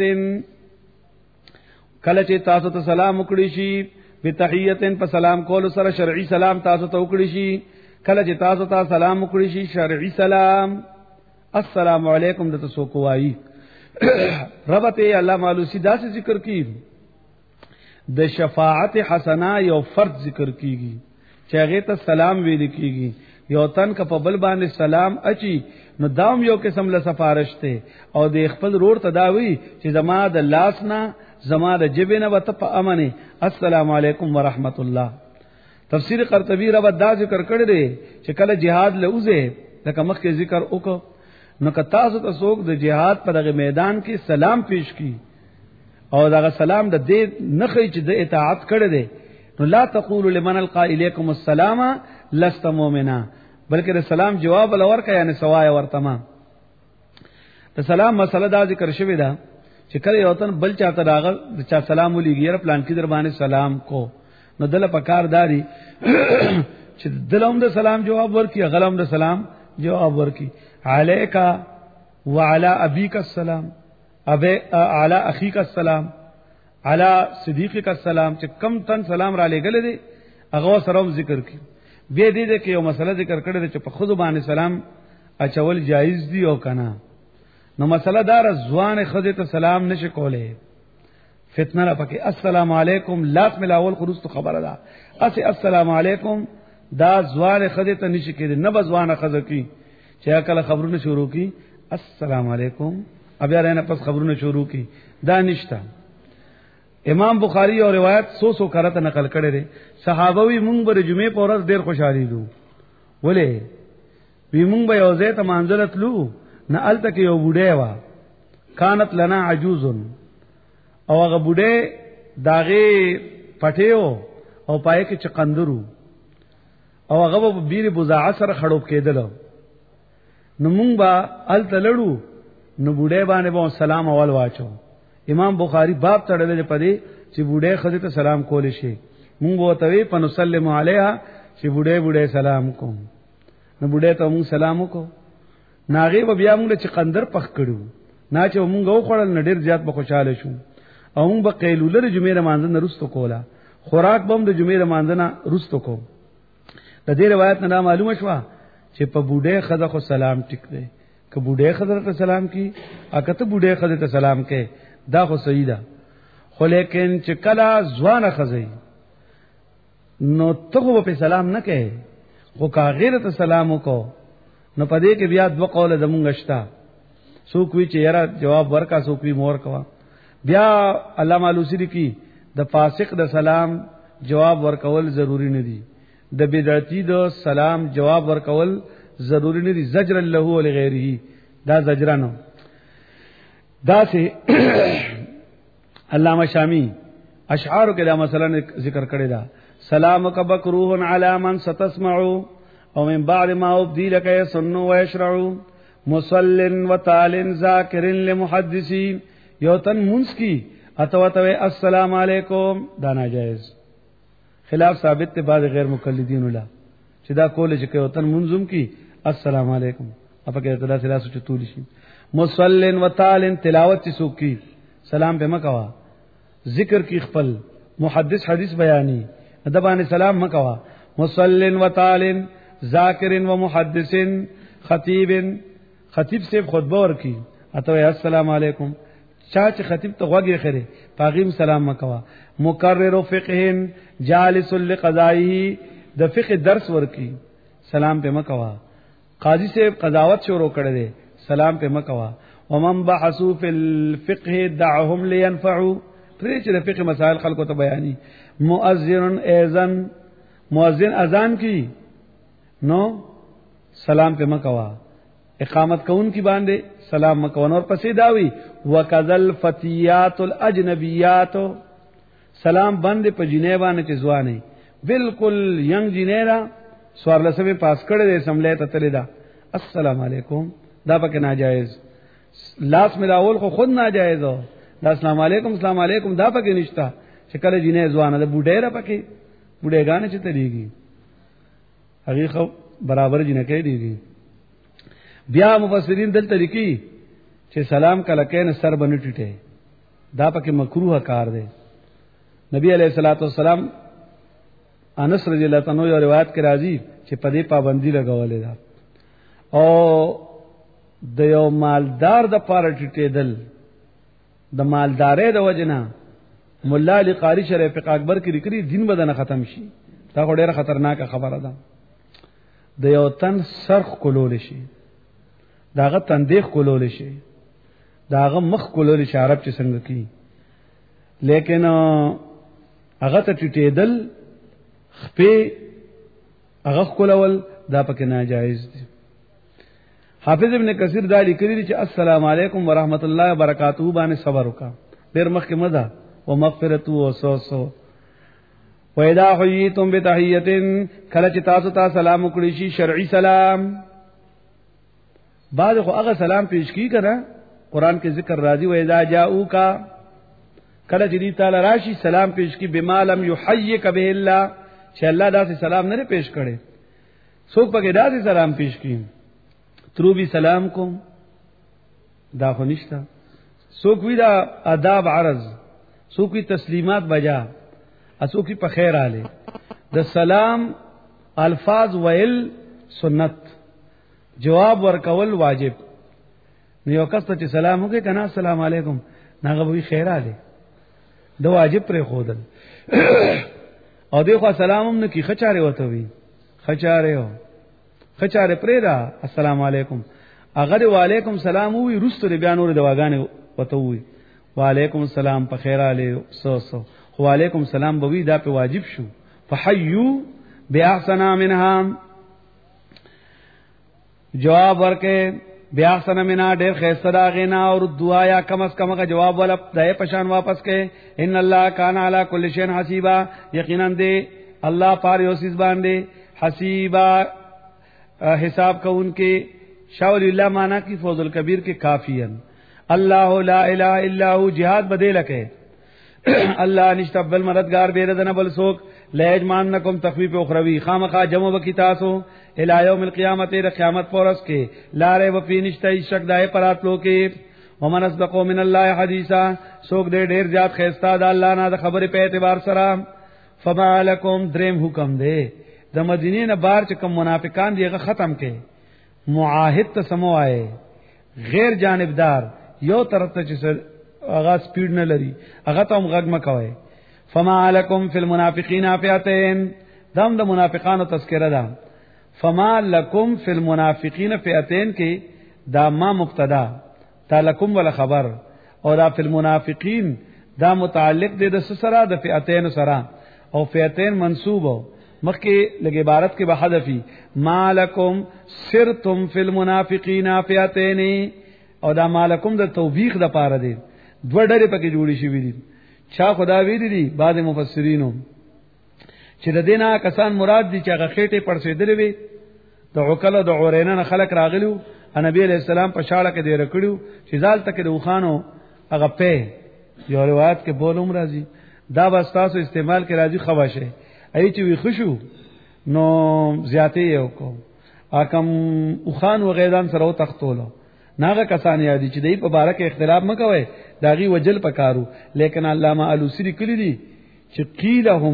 کله چې تاسو ته سلام وکړی شي بتحیه په سلام کول سره شرعي سلام تاسو ته وکړی شي کله چې تاسو ته سلام وکړی شي شرعي سلام السلام علیکم د تاسو کوای ربته الله مالوسی دا سے ذکر کی د شفاعت حسنه یو فرض ذکر کیږي چې هغه ته سلام ویل کیږي یو تن کا په بل باندې سلام اچي نو داوم یو قسم له سفارش ته او د خپل رور تداوی چې زما د لاس نه زما د جبنه وت په امنه السلام علیکم ورحمت الله. تفسیر قرطبی رب دا ذکر کړی دی چې کله jihad لوزه لکه مخکې ذکر وکړو نو که تاسو ته څوک د jihad په دغه میدان کې سلام پیش کی او دغه سلام د دې نخې چې د اطاعت کړی دی نو لا تقولوا لمن القى اليكم السلام لست مؤمنا بلکې د سلام جواب لور کا یعنی سوای ورتما. د سلام مسله دا ذکر شوی دا چې کله یو تن بل چاته راغل د چا سلام ولېږي پلان کې در باندې سلام کو نو دله پکار داري چې دلهم د سلام جواب ورکي غلم د سلام جواب ورکي. علیکا وعلى ابيك السلام ابي على اخيك السلام على صديقك السلام چې کم تن سلام را لګل دي هغه سره ذکر کی. به دې کې یو مسله ذکر کړی چې په خود باندې سلام اچول جایز دی او کنه. نو مسله دار ځوان خدای ته سلام نشه کوله فتنه را پکې السلام علیکم لاس ملاول خروست خبره ده اسی السلام علیکم دا ځوان خدای ته نشه کېده نه بځوانه خزه کی چې کله خبرونه شروع کی السلام علیکم بیا رانه پس خبرونه شروع کی دا نشتا. امام بخاری اور روایت سو کرته نقل کړي دي صحابه وی مونږ به جمعې په ورځ ډېر خوشحالي دو ولې وی مونږ به یو ځای ته منزلت لو نه الته کې یو بوډه وا کانت لنا عجوز او هغه بوډه داغه پټیو او پای کې چقندرو او هغه به بیر بوزاع سره خړوب کېدل نو مونږ به الته لړو نو بوډه باندې به سلام اول واچو. امام بخاری باب تړلې پدې چې بوډه خدای ته سلام کول شي مونږ وته وی پنو سلم علیها چې بوډه سلام کوم نو بوډه ته مونږ سلام وکړو ناغه بیا مونږ چې قندر پخ کړو نه چې مونږ وخړل نډیر زیات به خوشاله شو او مونږ به قیلوله د جمعې رمضان نه رستو کولا خوراک بم د جمعې رمضان نه رستو کو. د دې روایت نه معلومه شو چې په بوډه خدای خو سلام ټیک دی که بوډه خدای ته سلام کی اګه ته بوډه خدای ته سلام کې دا خو صحیح ده خو لیکن چې کله ځوانه خزي نو ته په سلام نه کې خو کا غیر ته سلام وکړو نو پدې کې بیا دوه قوله زمونږ شتا څوک وی چې یاره جواب ورکا څوک وی مور کوا بیا علامه علوسی کی د فاسق د سلام جواب ورکول ضروری نه دي د بدعتي د سلام جواب ورکول ضروری نه دي زجر له ولغیره دا زجرانو دا سے علامہ شامی اشعار کے دا مثلا ذکر کرے دا سلامک بکروح علی من ستسمعو او من بعد ما ابدی لک یسنو و یشرعو مصل و تال ذاکر لمحدثین یوتن منس کی اتوتو السلام علیکم دا ناجائز خلاف ثابت تے بعض غیر مقلدین اللہ چدا کول چې یوتن منظم کی السلام علیکم اپا کہ اعتداء سلاسو چطولی شیم مصلن و تالن تلاوت چی سوک کی سلام پہ مکوا ذکر کی خپل محدث حدیث بیانی دبان سلام مکوا مصلن و تالن ذاکرن و محدثن خطیب سے خطبہ ورکی اتوی السلام علیکم چاچ خطیب تو غوگی خیرے پاغیم سلام مکوا مقرر فقہن جالس لقضائی د فقہ درس ورکی سلام پہ مکوا قاضی سے قضاوت شروع کړه دے سلام پہ مکوا ومن بحثوا فی الفقه دعهم لينفعوا پرې چې د فقه مسائل خلکو ته بیانی مؤذن اذن مؤذن اذان کی نو سلام پہ مکوا اقامت کون کی باندې سلام مکوا اور پسې داوی وکذل فتیات الاجنبیات سلام باندې په جنې باندې چې ځواني بالکل ینګ جنیرا سوار لسمه پاس کړه دې سملې ته تللی دا السلام علیکم دا پکې ناجایز لاس ملاول خو خود ناجایز دا السلام علیکم دا پکې نشتا چې کله جنې ځوانه د بوډۍ را پکې بوډېګانې چې تریږي هغه خو برابر جنې کې دیږي. بیا مفسرین دلته لیکي چې سلام کله کین سر باندې ټیټه دا پکې مکروه کار دی. نبی علیہ الصلوۃ والسلام انس رضی الله عنه یو روایت کې راځي چې په دې پابندی لګولې ده او د یو مالدار د پاره ټیټېدل د مالدارې د وجنه مولا علی قاری شریف فقہ اکبر کې لیکلي دین بدن ختم شي. دا ډېره خطرناکه خبره ده. د یو تن سرخ کولول شي داغه تندیخ کولول شي داغه مخ کولول شي عرب چې څنګه کی لیکن هغه ته ټیټېدل خپې هغه کولول دا پکې ناجایز دي. حافظ ابن کثیر دا لیکلی چې السلام علیکم ورحمت الله وبرکاتہ باندې صبر وکا ډېر مخکې مزه او مغفرت او سوسو وَإِذَا حُيِّيتُم بِتَحِيَّةٍ کله چې تاسو ته سلام وکړي شي شرعي سلام بعد خو هغه سلام پیش کی کړه قران کې ذکر راځي وَإِذَا جَاءُوكَ کله چې دې تعالی راشي سلام پیش کی بما لم يحيِّك به الله چې الله داسې سلام نه پیش کړي څوک پکې داسې سلام پیش کی ترو بھی سلام کوم دا خو نشتا څوک وی دا آداب عرض څوک وی تسلیمات بجا اسوک په خیر आले د سلام الفاظ ویل سنت جواب ورکول واجب نو یو کس ته سلام وکي کنه السلام علیکم ناغه وی خیر आले د واجب پر خودل او دغه سلام هم نکی خچاره وته وی خچاره پرېدا السلام علیکم اگر وعلیکم سلام وی رستو بیان ور دواګانې وته وی وعلیکم السلام په خیر आले سو وعلیکم سلام بوی دا په واجب شو فحیو بیاحسن منها جواب ورکه بیاحسن منها ډېر خیسته دا غینا او دعا یا کم از کم کا جواب ولا دای پشان واپس کې ان الله کان علی کل شیء حسیبا یقینا دې الله پار یوسیز باندې حسیبا حساب کوونکې شاول الله معنا کی فوز الکبیر کې کافیان الله لا اله الا هو جهاد بدل کې الله نشتبل مددگار بیر دنا بل سوک لیجمانکم تخفیف اخروی خامخا جمع بکی تاسو الى یوم القیامت قیامت پورس کے لارے وفی نشتای شک دائے پراتلو کے ومن اصدقو من اللہ حدیثا سوک دے ډیر زیاد خیستا دا اللہ نا دا خبر پہ اعتبار سرا فما لکم درم حکم دے دا مدینین بار چکم منافقان دیگا ختم کے معاہد تا سمو آئے غیر جانبدار یو طرف تا چسر اغا سپیډ نه لري اغا ته هم غږ مکوي فما لکم فی المنافقین فئتین دم د منافقانو تذکرہ ده فما لکم فی المنافقین فئتین کې دا ما مبتدا تا لکم ولا خبر او دا فی المنافقین دا متعلق دی د سره د فئتین سره او فئتین منصوب مخکې لګ عبارت کې به حذفی ما لکم سرتم فی المنافقین فئتین او دا مالکم د توبیخ د پاره دی دو ډېر پکې جوړی شي وی دي چا خدا وی دي بعض مفسرینو چې د دینه کسان مراد دي چې هغه خېټه پړسېدلې وي د عقل او د عورینه خلق راغلو نبی علیہ السلام په شاړه کې دی رکړو چې ځال تک د وخانو هغه په یو روایت کې بولوم راځي دا واستاسو استعمال کې راځي خواشه ای چې وی خوشو نو زیاتې یو کو اکم وخان و غیدان سره او تختولو ناغه کسان یادی چې دای په بارک اختلاف مکوي داغي وجل پکارو لیکن علامه الوسری کلی دي چې قیلهم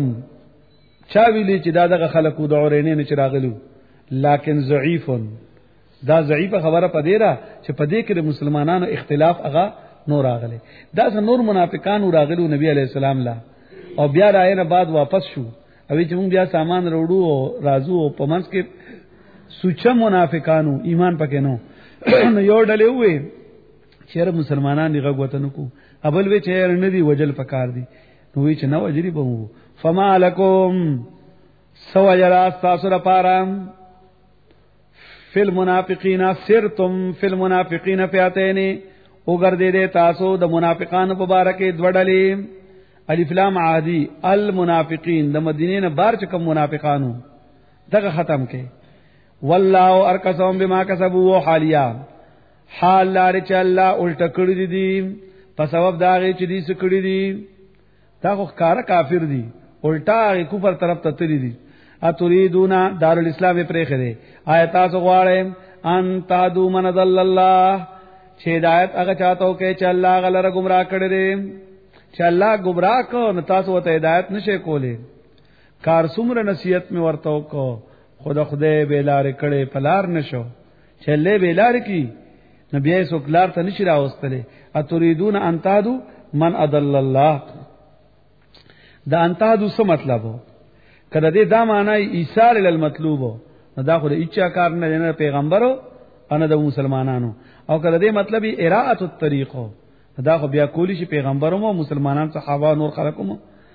چا ویلي چې دا دغه خلقو د اورینې نه چراغلو لیکن ضعیف دا ضعیف خبره پدې را چې پدې کې د مسلمانانو اختلاف هغه نور راغله دا نور منافقان راغلو نبی علی السلام لا او بیا راینه بعد واپس شو او چې موږ بیا سامان وروړو او رازو په منځ کې سوچ منافقانو ایمان پکې نو نو یو ډلې وې چیرې مسلمانان دی غوته نکو ابل وی چیرې نه دی وجل پکار دی نو وی چې نو اجری بمو فما لکم سو جرا تاسو لپاره فی المنافقین سرتم فی المنافقین فئتین او ګرځې دې تاسو د منافقانو په باره کې دوړلې الف لام عادی المنافقین د مدینې نه بار چکم منافقانو دغه ختم کې والله ارکسهم بما کسبوا حالیا حال لار چې الله الټ کړی دي په سبب دا غي چې دي سکړی دي دا خو کار کافر دي الټا کفر طرف ته تللی دي اتریدونا دارالاسلام پرې خره آیات تاسو غواړئ ان تادو من ضل الله چې ہدایت هغه چاته کوي چې الله غلره گمراه کړي دي چې الله گمراه کو نو تاسو ته هدایت نشي کولای کار څومره نصیحت می ورته کو خدا خدای بیلار کړي پلار نشو چې له بیلار کی نبی سوکلار ته نشي راوستله اتریدون ان تادو من اضل الله دا ان تادو څه مطلب کله دې دا معنی ایثار للمطلوب نو دا خو د اچا کار نه پیغمبرو ان د مسلمانانو او کله دې مطلب اراءه الطريقو دا خو بیا کولی شي پیغمبرو مو مسلمانان صحابه نور خلقو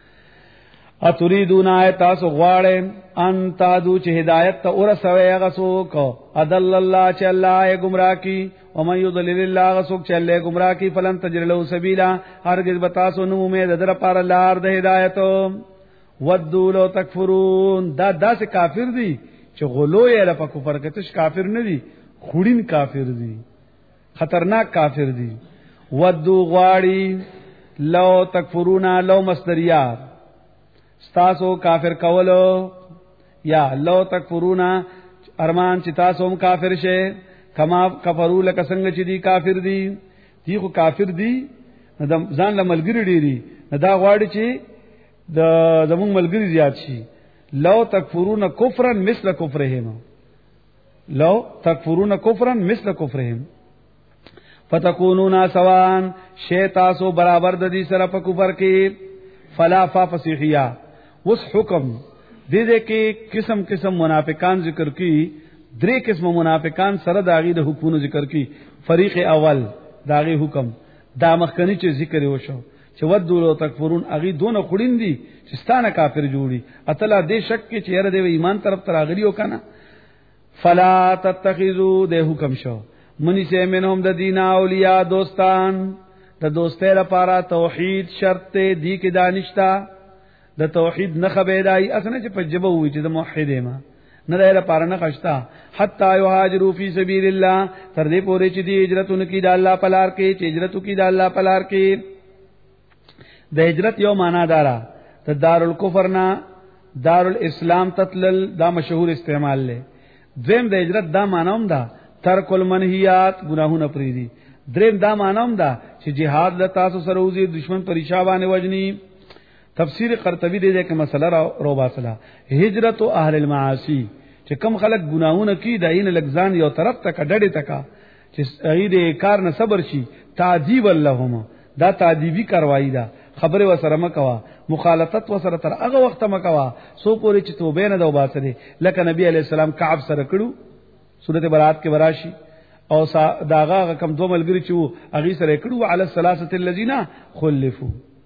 اتریدون تاسو غواړئ ان تادو چې هدایت ته ورسوي هغه څوک اضل الله چې الله یې گمراه کی او مې یضلل الله هغه څوک چې الله یې گمراه کی فلن تجر له سبیلا هرگز بتاسو نو امید در پر لار د هدایت ودو لو تکفرون دا داسې کافر دي چې غلو یې لپاره کفر کتش کافر نه دي خورین کافر دي خطرناک کافر دي ودو غواړي لو تکفرون لو مصدریه ستاسو کافر کولو یا لو تکفرون ارمان چې تاسو هم کافر شئ کما کفروا لک څنګه چې دي کافر دي دی خو کافر دي ځان له ملګری ډیری دا غواړي چې د زمون ملګری زیات شي لو تکفرون کفرا مثل کفرهم لو تکفرون کفرا مثل کفرهم فتكونون سواء شی تاسو برابر د دې سره په کفر کې فلا فصیحیا وس حکم دې کې قسم قسم منافقان ذکر کی درې قسم منافقان سره داغي د حکمونو ذکر کی فریق اول داغي حکم دا مخکنی چې ذکر وشو چې ودو لو تکفرون اغي دونه خړین دي چې ستانه کافر جوړي اتلا دې شک کې چې هر دې ایمان طرف تراغلی وکنه فلا تتخذوا دې حکم شو منی سے منهم د دین اولیاء دوستان د دوستۍ لپاره توحید شرط دی کې دانشتا د توحید نه خبردای اسنه چې په جبه وي چې د موحد ما نه لري لپاره نه خشتا حتا یهاجروا فی سبیل الله تر دې پورې چې دی هجرتونه کې د الله په لار کې چې هجرت کې د الله په لار کې د هجرت یو معنا دارا ته دارالکفر نه دارالاسلام تتلل دا مشهور استعمال له دویم د هجرت دا معنی ده ترک المنهیات گناهونه پریدي دریم دا معنی ده چې jihad له تاسو سره وزي دشمن پریشا باندې وجني تفسیر قرطبی دې کې مسله رو باسلا هجرت اهل المعاصی چې کم خلک گناهونه کوي داین لګزان یو طرف تک ډډه تکا چې دې کار نه صبر شي تعذيب اللهم دا تعذيبي کاروایی ده خبره وسره مکوا مخالفت وسره تر هغه وخت مکوا سو پوری چې توبه نه دو باسره لکه نبی علی السلام کعب سره کړو سورته برات کې وراشي او داغه کم دو ملګری چې اغي سره کړو علی الثلاثه الذين خلفوا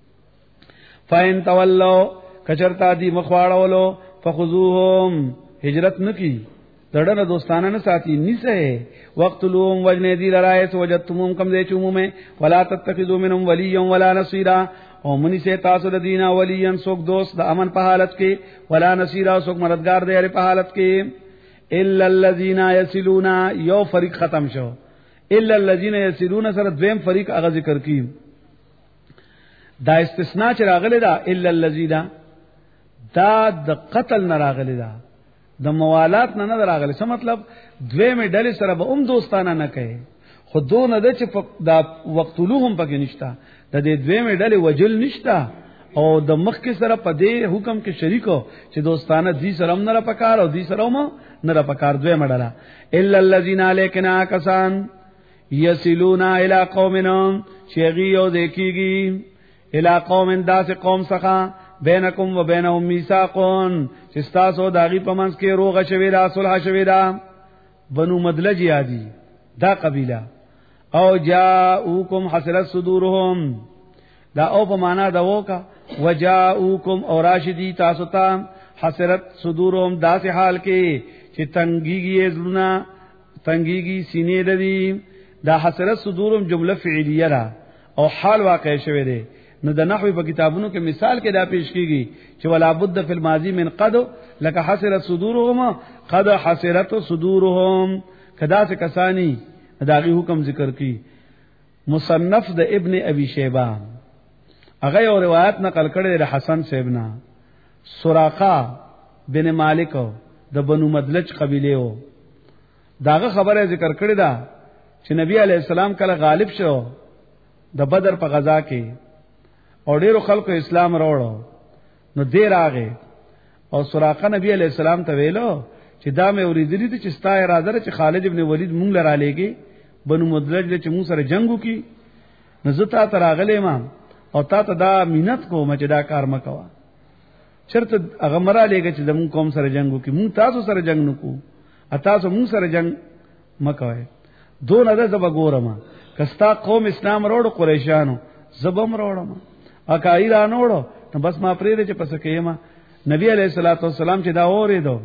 فین تولوا کچرتا دی مخواړولو فخذوهم هجرت نکی دړنه دوستانه نه ساتي نسه وقتلوهم وجنه دی لرایت وجتمهم کم دې چومه ولا تتخذوا منهم وليا ولا نصيرا او منی سے تاسو د دینه وليا سوک دوست د امن په حالت کې ولا نصيرا سوک مددگار دی په حالت کې الا الذين يصلون یو فریق ختم شو الا الذين يصلون سره دویم فریق هغه ذکر کی دا استثناء چې راغلی دا الا الذين دا د قتل نه راغلی دا د موالات نه راغلی څه مطلب دویمه ډلې سره به دوستانه نه کوي خو دونه د چې دا وقتلوهم پکې نشتا د دې دویمه ډلې وجل نشتا او د مخ کې سره په دې حکم کې شریکو چې دوستانه دي سره هم نه پکار او دي سره هم نه پکار دویمه ډله الا الذين لكنا کسان يصلون الى قومنا شيغي او دکیږي الى قوم داس قوم څخه بینکم و بینهم میثاقون چې تاسو داغي پمنس کې روغه شوی دا صلح شوی دا بنو مدلج یادی دا قبیله او جاءوکم حسرت صدورهم دا او په معنا دا وکا وجاءوکم او راشدی تاسو ته حسرت صدورهم داسې حال کې چې تنګيږي زړونه تنګيږي سینې ددي دا حسرت صدورهم جمله فعلیه ده او حال واقع شوی دی نو د نحوی په کتابونو کې مثال کې دا پیش کیږي چې ولا بد فی الماضی من قد لك حسرت صدورهم قد حسرت صدورهم کدا سے کسانی داغي حکم ذکر کی. مصنف د ابن ابي شيبه هغه یو روایت نقل کړی د حسن صاحبنا سراقه بن مالک د بنو مدلج قبیله و. داغه خبره ذکر کړی دا چې نبی علی السلام کله غالب شو د بدر په غزا کې او ډیرو خلکو اسلام راوړو نو دیر راغې او سراقه نبی علی السلام ته ویلو چې دا مې اوریدلی دي چې ستا اراده چې خالد ابن ولید مونږ لرا لېږي بنو مدلج چې مونږ سره جنگو کی نو زتا تر اغلې ما او تا ته دا مينت کوم چې دا کار مکوا چرته هغه مرا لېږي چې زمون قوم سره جنگو کی مونږ تاسو سره جنگ نکو تاسو مونږ سره جنگ مکوي دون اده زب ګورم کستا قوم اسلام وروړو قریشانو زبم وروړم اکای را نوړو نو بس ما پرې چې پس کېما نبی علیہ الصلوۃ والسلام چې دا اورېدو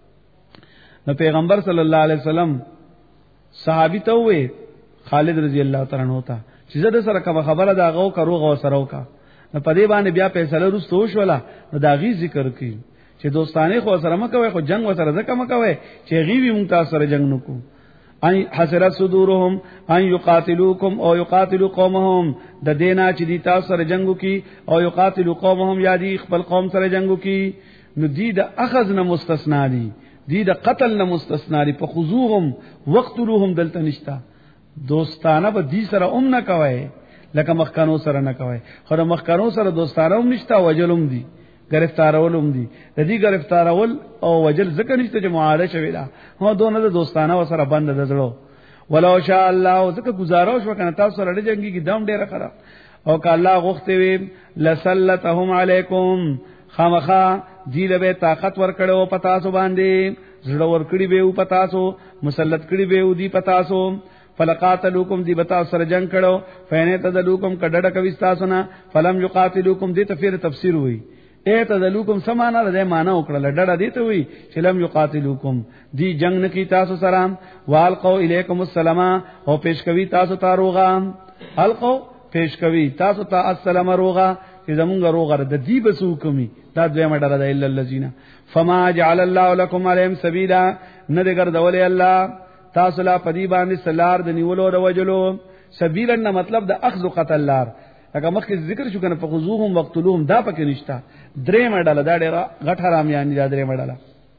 نو پیغمبر صلی الله علیه وسلم صحابي ته وې خالد رضی الله تعالی عنہ ته چې زده سره کوم خبره دا غو کرو غو سره وکا نو پدې باندې بیا فیصله رسو شولا نو دا غي ذکر کی چې دوستانه خو سره مکوي خو جنگ وسره زکه مکوي چې غي وي مونږ سره جنگ نکو اي حسرت صدورهم ان يقاتلوكم او يقاتلوا قومهم د دینا چې دي تاسو سره جنگو کی او يقاتلوا قومهم یا دي خپل قوم سره جنگو کی نو دي د اخذ نه مستثنا دي د قتل نه مستثنا دي په خذوهم وقتلوهم دلته نشتا دوستانه به دي سره نه کوي لکه مخکانو سره نه کوي خو د مخکانو سره دوستانه هم نشتا وجلم دي گرفتارولم دي د دې گرفتارول او وجل ذکر نشته چې معاهده شوی دا هو دونه د دوستانه وسره بند دزړو ولو شاء الله ذکر گزارش وکنه تاسو سره جنگي کی دم ډیره خراب او ک الله غوښته وي لسلتهم علیکم خامخا دی له طاقت ور کړو پتا سو باندې زړه ور کړی به پتا سو مسلط کړی به دی پتا سو فلقاتلوکم دی بتا سره جنگ کړو فینه تدلوکم کډډ کوي تاسو نه فلم یقاتلوکم دی ته پھر تفسیر ہوئی اعتذلوکم سمانا ده معنا وکړه ډډه دي ته وی چې لم یقاتلوکم دی جنگ نکی تاسو سلام والقوا الیکم السلام او پیش کوي تاسو ته روغا القوا پیش کوي تاسو ته السلام روغا چې زمونږ روغا د دی بسو کومي دا دویمه ډډه ده الا الذین فما جعل الله لكم عليهم سبیلا نه دې ګرځولې الله تاسو لا پدی باندې سلار د نیولو د وجلو سبیلا نه مطلب د اخذ قتل لار هغه مخکې ذکر شو کنه فخذوهم وقتلوهم دا پکې نشتا درې مډاله دا ډېر غټ حرام یعنی دا درې مډاله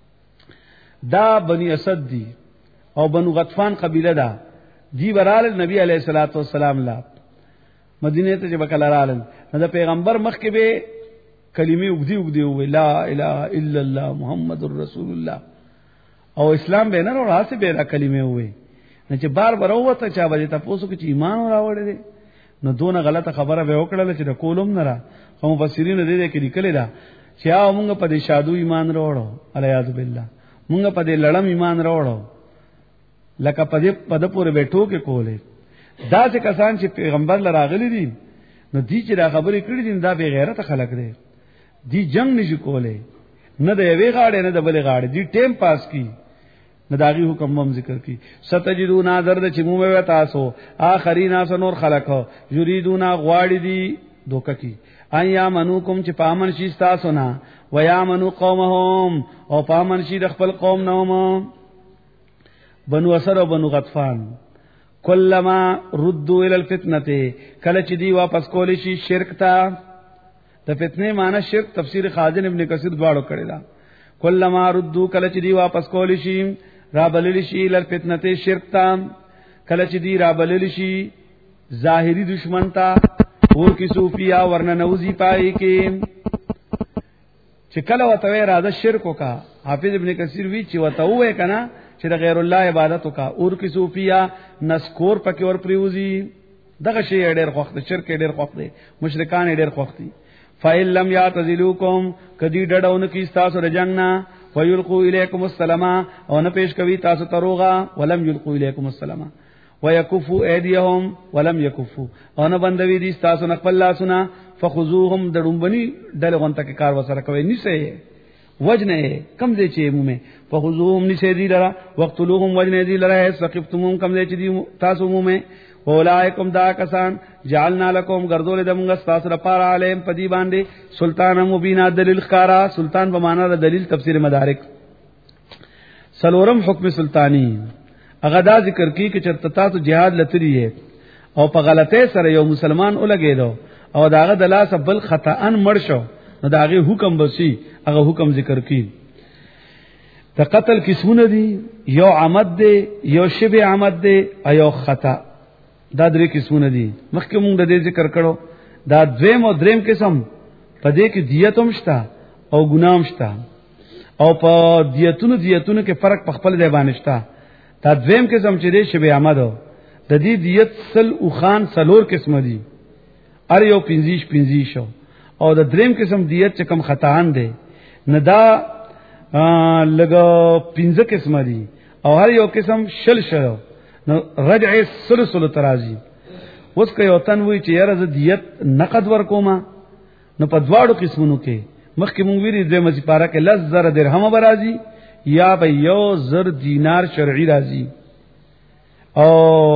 دا بنی اسد دی او بنو غطفان قبیله دا دی برال نبی علیہ الصلوۃ والسلام لا مدینه ته چې بکل رال دا پیغمبر مخکې به کلمې وګدي وی لا اله الا الله محمد رسول الله او اسلام به نه راځي به دا کلمې وی نه چې بار بار وته چا به تاسو کې ایمان راوړل دي نو دونه غلطه خبره به وکړل چې د کولم نه را خو مفسرین دې کې لیکل دا چې موږ په دې شادو ایمان راوړو الیاذ بالله موږ په دې لړم ایمان راوړو لکه په دې پد پورې بیٹھو کې کولې دا چې کسان چې پیغمبر لراغلي دي نو دې چې دا خبرې کړې دي دا به غیرت خلق دي دی جنگ نشي کولې نه د یوې غاړې نه د بلې غاړې دی ټیم پاس کی نداغي حکم هم ذکر کی ستجدون درد چې موږ وې تاسو اخرینا سنور خلق یریدون غواړي دي دوکه کی ایا منوکم چې پامن شي تاسو نه و یا منو قومهم او پامن شي د خپل قوم نه بنو اسد او بنو غطفان کلما ردوا الى الفتنه کله چې دی واپس کولی شي شرک ته د فتنه معنی شرک تفسیر خازن ابن کثیر دواړو کړی دا کلما ردوا کله چې دی واپس کولی شي را بلل شي الى الفتنه شرک ته کله چې دی را بلل شي ظاهری دشمن ته اور کی صوفیا ورنه نوزی پای کې چې کله وته راځه شرک وکا حافظ ابن کثیر وی چې وته وې کنه چې د غیر الله عبادت وکا اور کی صوفیا نسکور پکې ور پریوزی دغه شی ډېر خوخت شرک ډېر خوخت دي مشرکان ډېر خوخت دي فإن لم يعتزلوكم کدی ډډاون کی تاسو رجنګنا ويلقوا اليكم السلام او نه پیش کوي تاسو تروغا ولم يلقوا اليكم السلام ويكفوا ايديهم ولم يكفوا او نه بندوي دي تاسو نه خپل لاسونه فخذوهم دړمبني دلغون تک کار وسره کوي نشه وجنه کم دي چې مومه فخذوهم نشه دي لرا وقتلوهم وجنه دي لرا سقفتم کم دي چې دي تاسو مومه اولائکم دا کسان جعلنا لكم غردول دمغه تاسو لپاره علیم پدی باندې سلطان مبینا دلیل خارا سلطان په معنا د دلیل تفسیر مدارک سلورم حکم سلطانی هغه دا ذکر کی چې چرته تاسو jihad لتری او په غلطه سره یو مسلمان ولګیدو او داغه د لاس بل خطأن مړ شو نو داغه حکم بسی هغه حکم ذکر کی ته قتل قسمونه دي یو عمد دی یو شبه عمد دی او یو خطا دا درې قسمونه دي مخکې موږ د دې ذکر کړو دا دویم او دریم قسم په دې کې دیت هم شته او ګناه هم شته او په دیتونو کې فرق په خپل ځای باندې شته دا دویم قسم چې دی شبه عمد د دې دیت سل او خان سلور قسم دي ار یو 15 شو او د دریم قسم دیت چې کم خطاان دی نه دا لګو 15 قسم دي او هر یو قسم شل شو نو رجع سلسله ترازی اوس که یو تن وی چې یاره ز دیت نقد ورکوما نو په دواړو قسمونو کې مخکې مونږ ویری د مزي پارا کې 10000 درهم برازي یا به 1000 دینار شرعي راځي او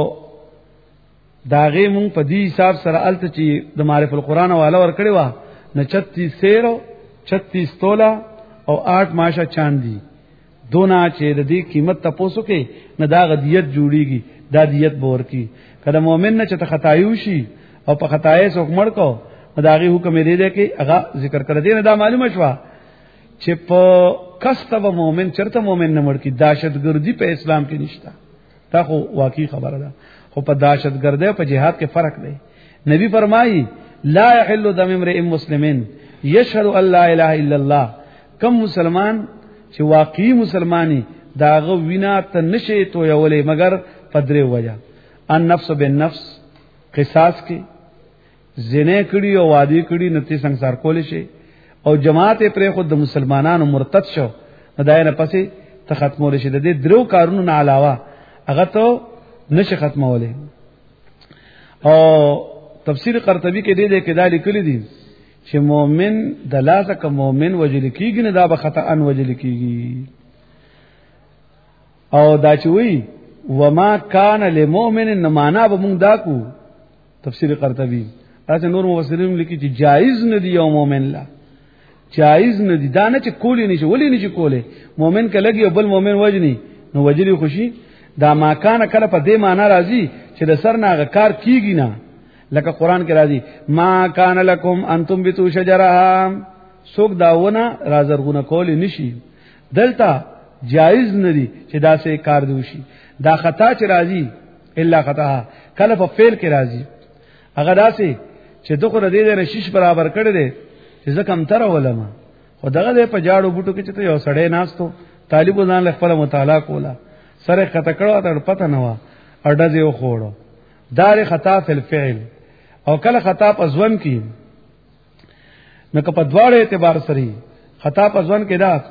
داغه مونږ په دې حساب سره الته چې د معرفت القرآن والا ور کړی و نه 36 سیرو 36 تولا او 8 ماشه چاندي دونا چې د دې قیمت تاسو کې نه دا غدیت جوړیږي دا دیت بور کی کله مؤمن نه چې ته خطایو شي او په خطای څوک مړ کو داغه حکم دی دی کې هغه ذکر کړ دې نه دا معلومه شو چې په کستو مؤمن چرته مؤمن نه مړ کی دهشتګردي په اسلام کې نشته دا خو واقعي خبره ده خو په دهشتګردۍ په جهاد کې فرق دی نبی فرمایي لا يحل دم امرئ مسلم يشهد ان لا اله الا الله کم مسلمان چې واقعي مسلمانی داغه وینا ته نشي تو یولې مگر پدری وجه ان نفس بالنفس قصاص کې زنه کړي او وادي کړي نتی ਸੰسار کول شي او جماعت پر خود د مسلمانانو مرتد شو دایره پسې ته ختمول شي د دې درو کارونو نه علاوه هغه ته نشي ختموله او تفسیر قرطبی کې دې کې دا لیکل دي چې مؤمن د لاسه ک مؤمن وجل کیږي نه دا به خطا ان وجل کیږي او دا چې وی وما کان للمؤمن معنا به مونږ دا کو تفسیر قرطبی تاسو نور مفسرین لیکي چې جایز نه دی یو مؤمن لا جایز نه دی دا نه چې کولی نشي ولی نشي کوله مؤمن ک لګي بل مؤمن وجني نو وجلی خوشي دا ما کان کله په دې معنا راځي چې د سر نه کار کیږي نه لکه قران کې راځي ما کان لکم انتم بتو شجرها سوک داونه رازرغونه کول نشي دلته جایز نه دي چې دا سه کار دوشي دا خطا چې راځي الا خطا کله په فعل کې راځي هغه داسې چې دغه دې نه شیش برابر کړی دی چې زکم تر ولما خدغه په جاړو بوټو کې چې یو سړی ناستو طالب ځان خپل مطالعه کولا سره خطا کړو ته پته نه و اډه یو خوړو دار خطا فی الفعل او کله خطا په ځوان کې نو په دواړو اعتبار سره خطا په ځوان کې دا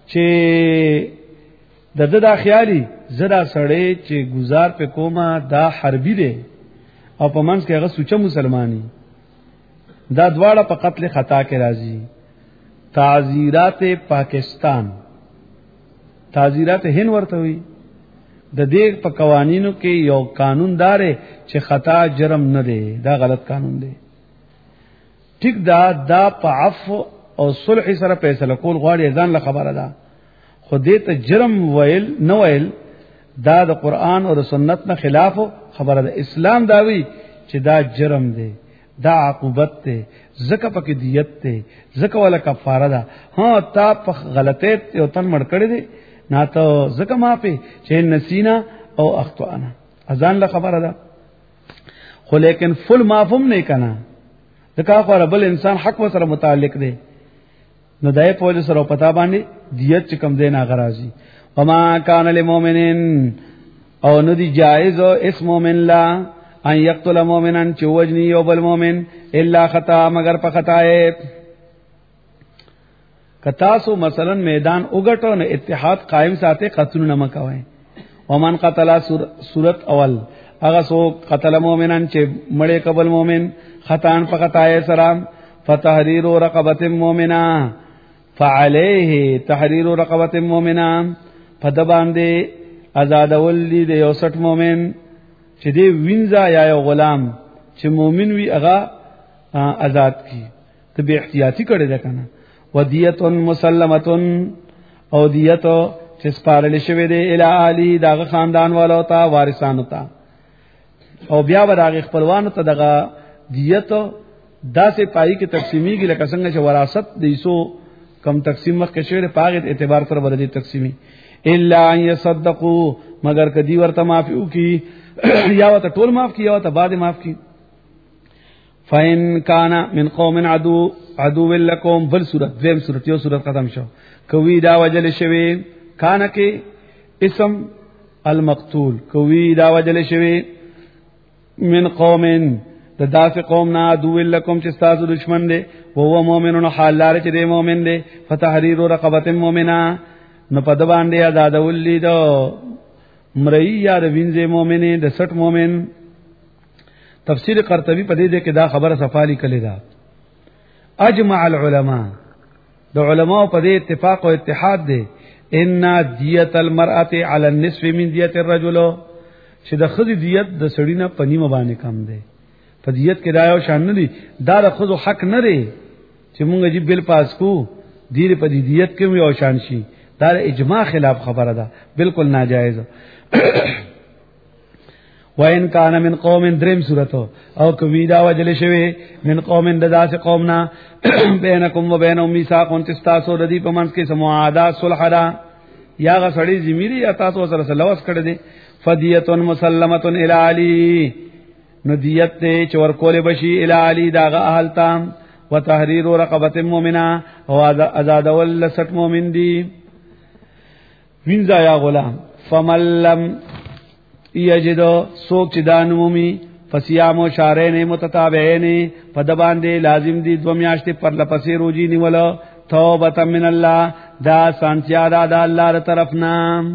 چې د خیالي زدا سړی چې گزار په کومه دا حربي دی او په منځ کې هغه سوچه مسلمانی دا دواړه په قتل خطا کې راځي تعزیرات پاکستان تعزیرات هند ورته وي د دې په قوانینو کې یو قانون دار چې خطا جرم نه دی دا غلط قانون دی ټیک دا په عفو او صلح سره فیصله کول غواړي ځان له خبره ده خو دې ته جرم ویل نه ویل دا د قران او د سنت نه خلاف خبره ده اسلام داوی چې دا جرم دی دا عقوبت ده زکه پکې دیت ده زکه ولا کفاره ده ها تا په غلطه او تن مړ کړی دی نه ته زکه معافي چې نسینا او اخطانا اذان له خبره ده خو لیکن فل معفوم نه کنا ځکه خو رب الانسان حق وسره متعلق دی نو دای په ول سره پتا باندې دیت چې کم دینه غرازي وما کان للمؤمنین او ندی جائز او اس مومن لا ان یقتل مؤمنا چې وجنی یو بل مومن الا خطا مگر په خطا کتاسو مثلا میدان وګټو نه اتحاد قائم ساتي قتل نه مکوي ومن قتل سورت اول هغه سو قتل مؤمنا چې مړې قبل مومن خطان په خطا سلام فتحرير رقبه مؤمنه فعليه تحرير رقبه مؤمنه پد باندې آزاد ولدي د 61 مؤمن چې دی وینځه یا یو غلام چې مؤمن وي هغه آزاد کی ته به احتیاطي کړی ده کنه ودیه مسلمه او دیت چې سپارل شوی دی الی علی دغه خاندان والو ته وارثانو ته او بیا ورغه خپلوانو ته دغه دیت داسې پای کې تقسیمیږي لکه څنګه چې وراثت دیسو کم تقسیم مخ کې شوی په هغه اعتبار سره ورته تقسیمی الا ان يصدقوا مگر کدی ورته معافی وکي یا وته ټول معاف کی یا وته بعد معاف کی فین کان من قوم عدو لکم بل صورت دیم صورت یو صورت ختم شو کوي دا وجل شوی کان کې اسم المقتول کوي دا وجل شوی من قوم د داس قوم نا عدو لکم چې تاسو دشمن دي او هو مؤمنون حال لار چې دی مؤمن دي فتحرير رقبه مؤمنه نو پد باندې آزاد ولید مری یا د وینځه مؤمنه د 60 مؤمن تفسیر قرطبی په دې کې دا خبره صفالی کړي دا اجمع العلماء د علماء په دې اتفاق او اتحاد دي ان دیت المرأه على النصف من دیت الرجل چې د خځې دیت د سړی نه پنیمه باندې کم دی په دیت کې دا یو شان نه دي دا د خځو حق نه لري چې مونږ جی بل پاس کو دیر په دیت کې یو شان شي دا اجماع خلاف خبره ده بالکل ناجایز وَإِنْ كَانَ مِنْ قَوْمٍ دریم سورته او کوي دا وجل شوی من قوم داسه قومنا بینکم و بینهم میثاق تستاسو د دې په منځ کې سموعاده صلح دا یا غسړی زمیری یا تاسو سره سلوس کړی دي فدیه مسلمه الی علی نو دیت ته چور کول بشی الی علی داغه اهل تام وتحرير رقبه مؤمنه او آزاد ول 60 مؤمن دي وینځه یا غلام فمن لم یجد سوک چې دانومی فصيام شهرين متتابعين پد باندې لازم دي 2 میاشتې پر لپسې روزي نیول توبه من الله دا سانتیا دا الله تر طرفنا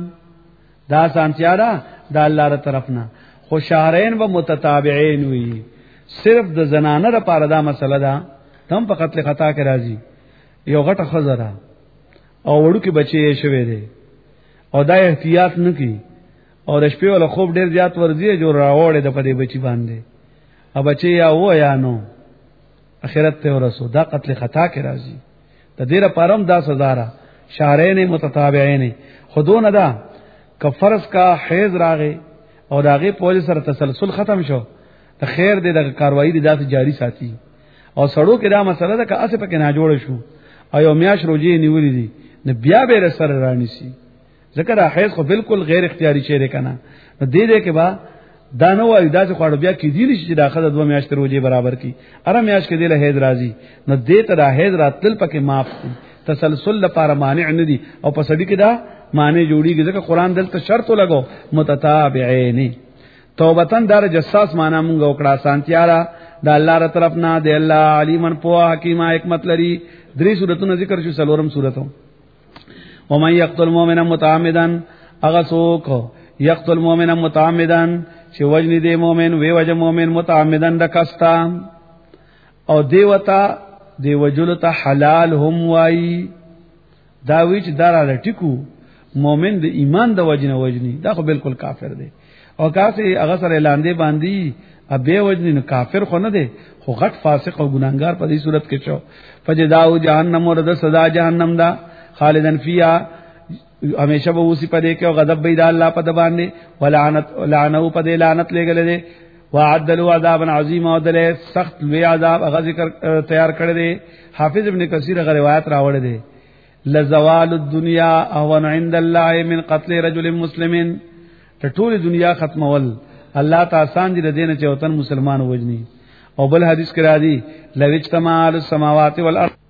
دا سانتیا دا الله تر طرفنا خو شهرين و متتابعين وي صرف د زنانه لپاره دا مسله ده تم په قتل خطا کې راځي یو غټه خزره او وړو کې بچي شوي دي او دا احتیاط نه کوي او د شپې ول خوب ډیر زیات ورځي جوړ راوړې د پدې بچی باندې ا بچي یا و یا نو اخرت ته ورسو دا قتل خطا کې راځي د دې لپاره دا سزا را شهرين متتابعين خودونه دا کفرس کا حیز راغې او داغه پولیس سره تسلسل ختم شو ته خیر دې د کاروایی د ذات جاری ساتي او سړو کې دا مسله ده که اسه پکې نه جوړ شو او یو میاش روزي نیولې دي نه بیا به سره رانی سي ذکر حیض خو بالکل غیر اختیاری شی کنه نو دې دې کې با دانو وای داسې خواړو بیا کې دی چې داخله 2 میاشتې روزي برابر کی اره میاش کې دې له حیض راځي نو دې ته د حیض راتل پکې معاف تسلسل لپاره مانع نه دي او په سړی کې دا معنی جوړیږي ځکه قران دلته شرط لګو متتابعين توبتن دار جساس معنا مونږ وکړه سانتیارا د الله تر طرف نه دی الله علیمن پوها حکیمه حکمت لري درې سورته ذکر شو سلورم سورته ومن يقتل مؤمنا متعمدا اغسوک يقتل مؤمنا متعمدا چې وجنی دی مؤمن وی وجه مؤمن متعمدا دکستا او دیوتا دی وجلته حلال هم وای دا ویچ دراله ټیکو مؤمن د ایمان د وجنه وجنی دا خو بالکل کافر دی او کاسه هغه سره لاندې باندې ابه وجنی نو کافر خو نه دی خو غټ فاسق او ګناګار په دې صورت کې شو فجداو جهنم ورده سزا جهنم دا خالدن فیا همیشه به اوسی پدې کې او غضب بيد الله په د باندې ولعنت لعنو په دې لعنت لګل دي وعدلوا عذابا عظیما او دله سخت لوی عذاب هغه ذکر تیار کړی دی حافظ ابن کثیر هغه روایت راوړی دی لزوال الدنيا اهون عند الله من قتل رجل مسلم ټول دنیا ختمول الله تعالی آسان دي دینه چې وطن مسلمان وجني او بل حدیث کرا دي لو اجتماع السماوات والارض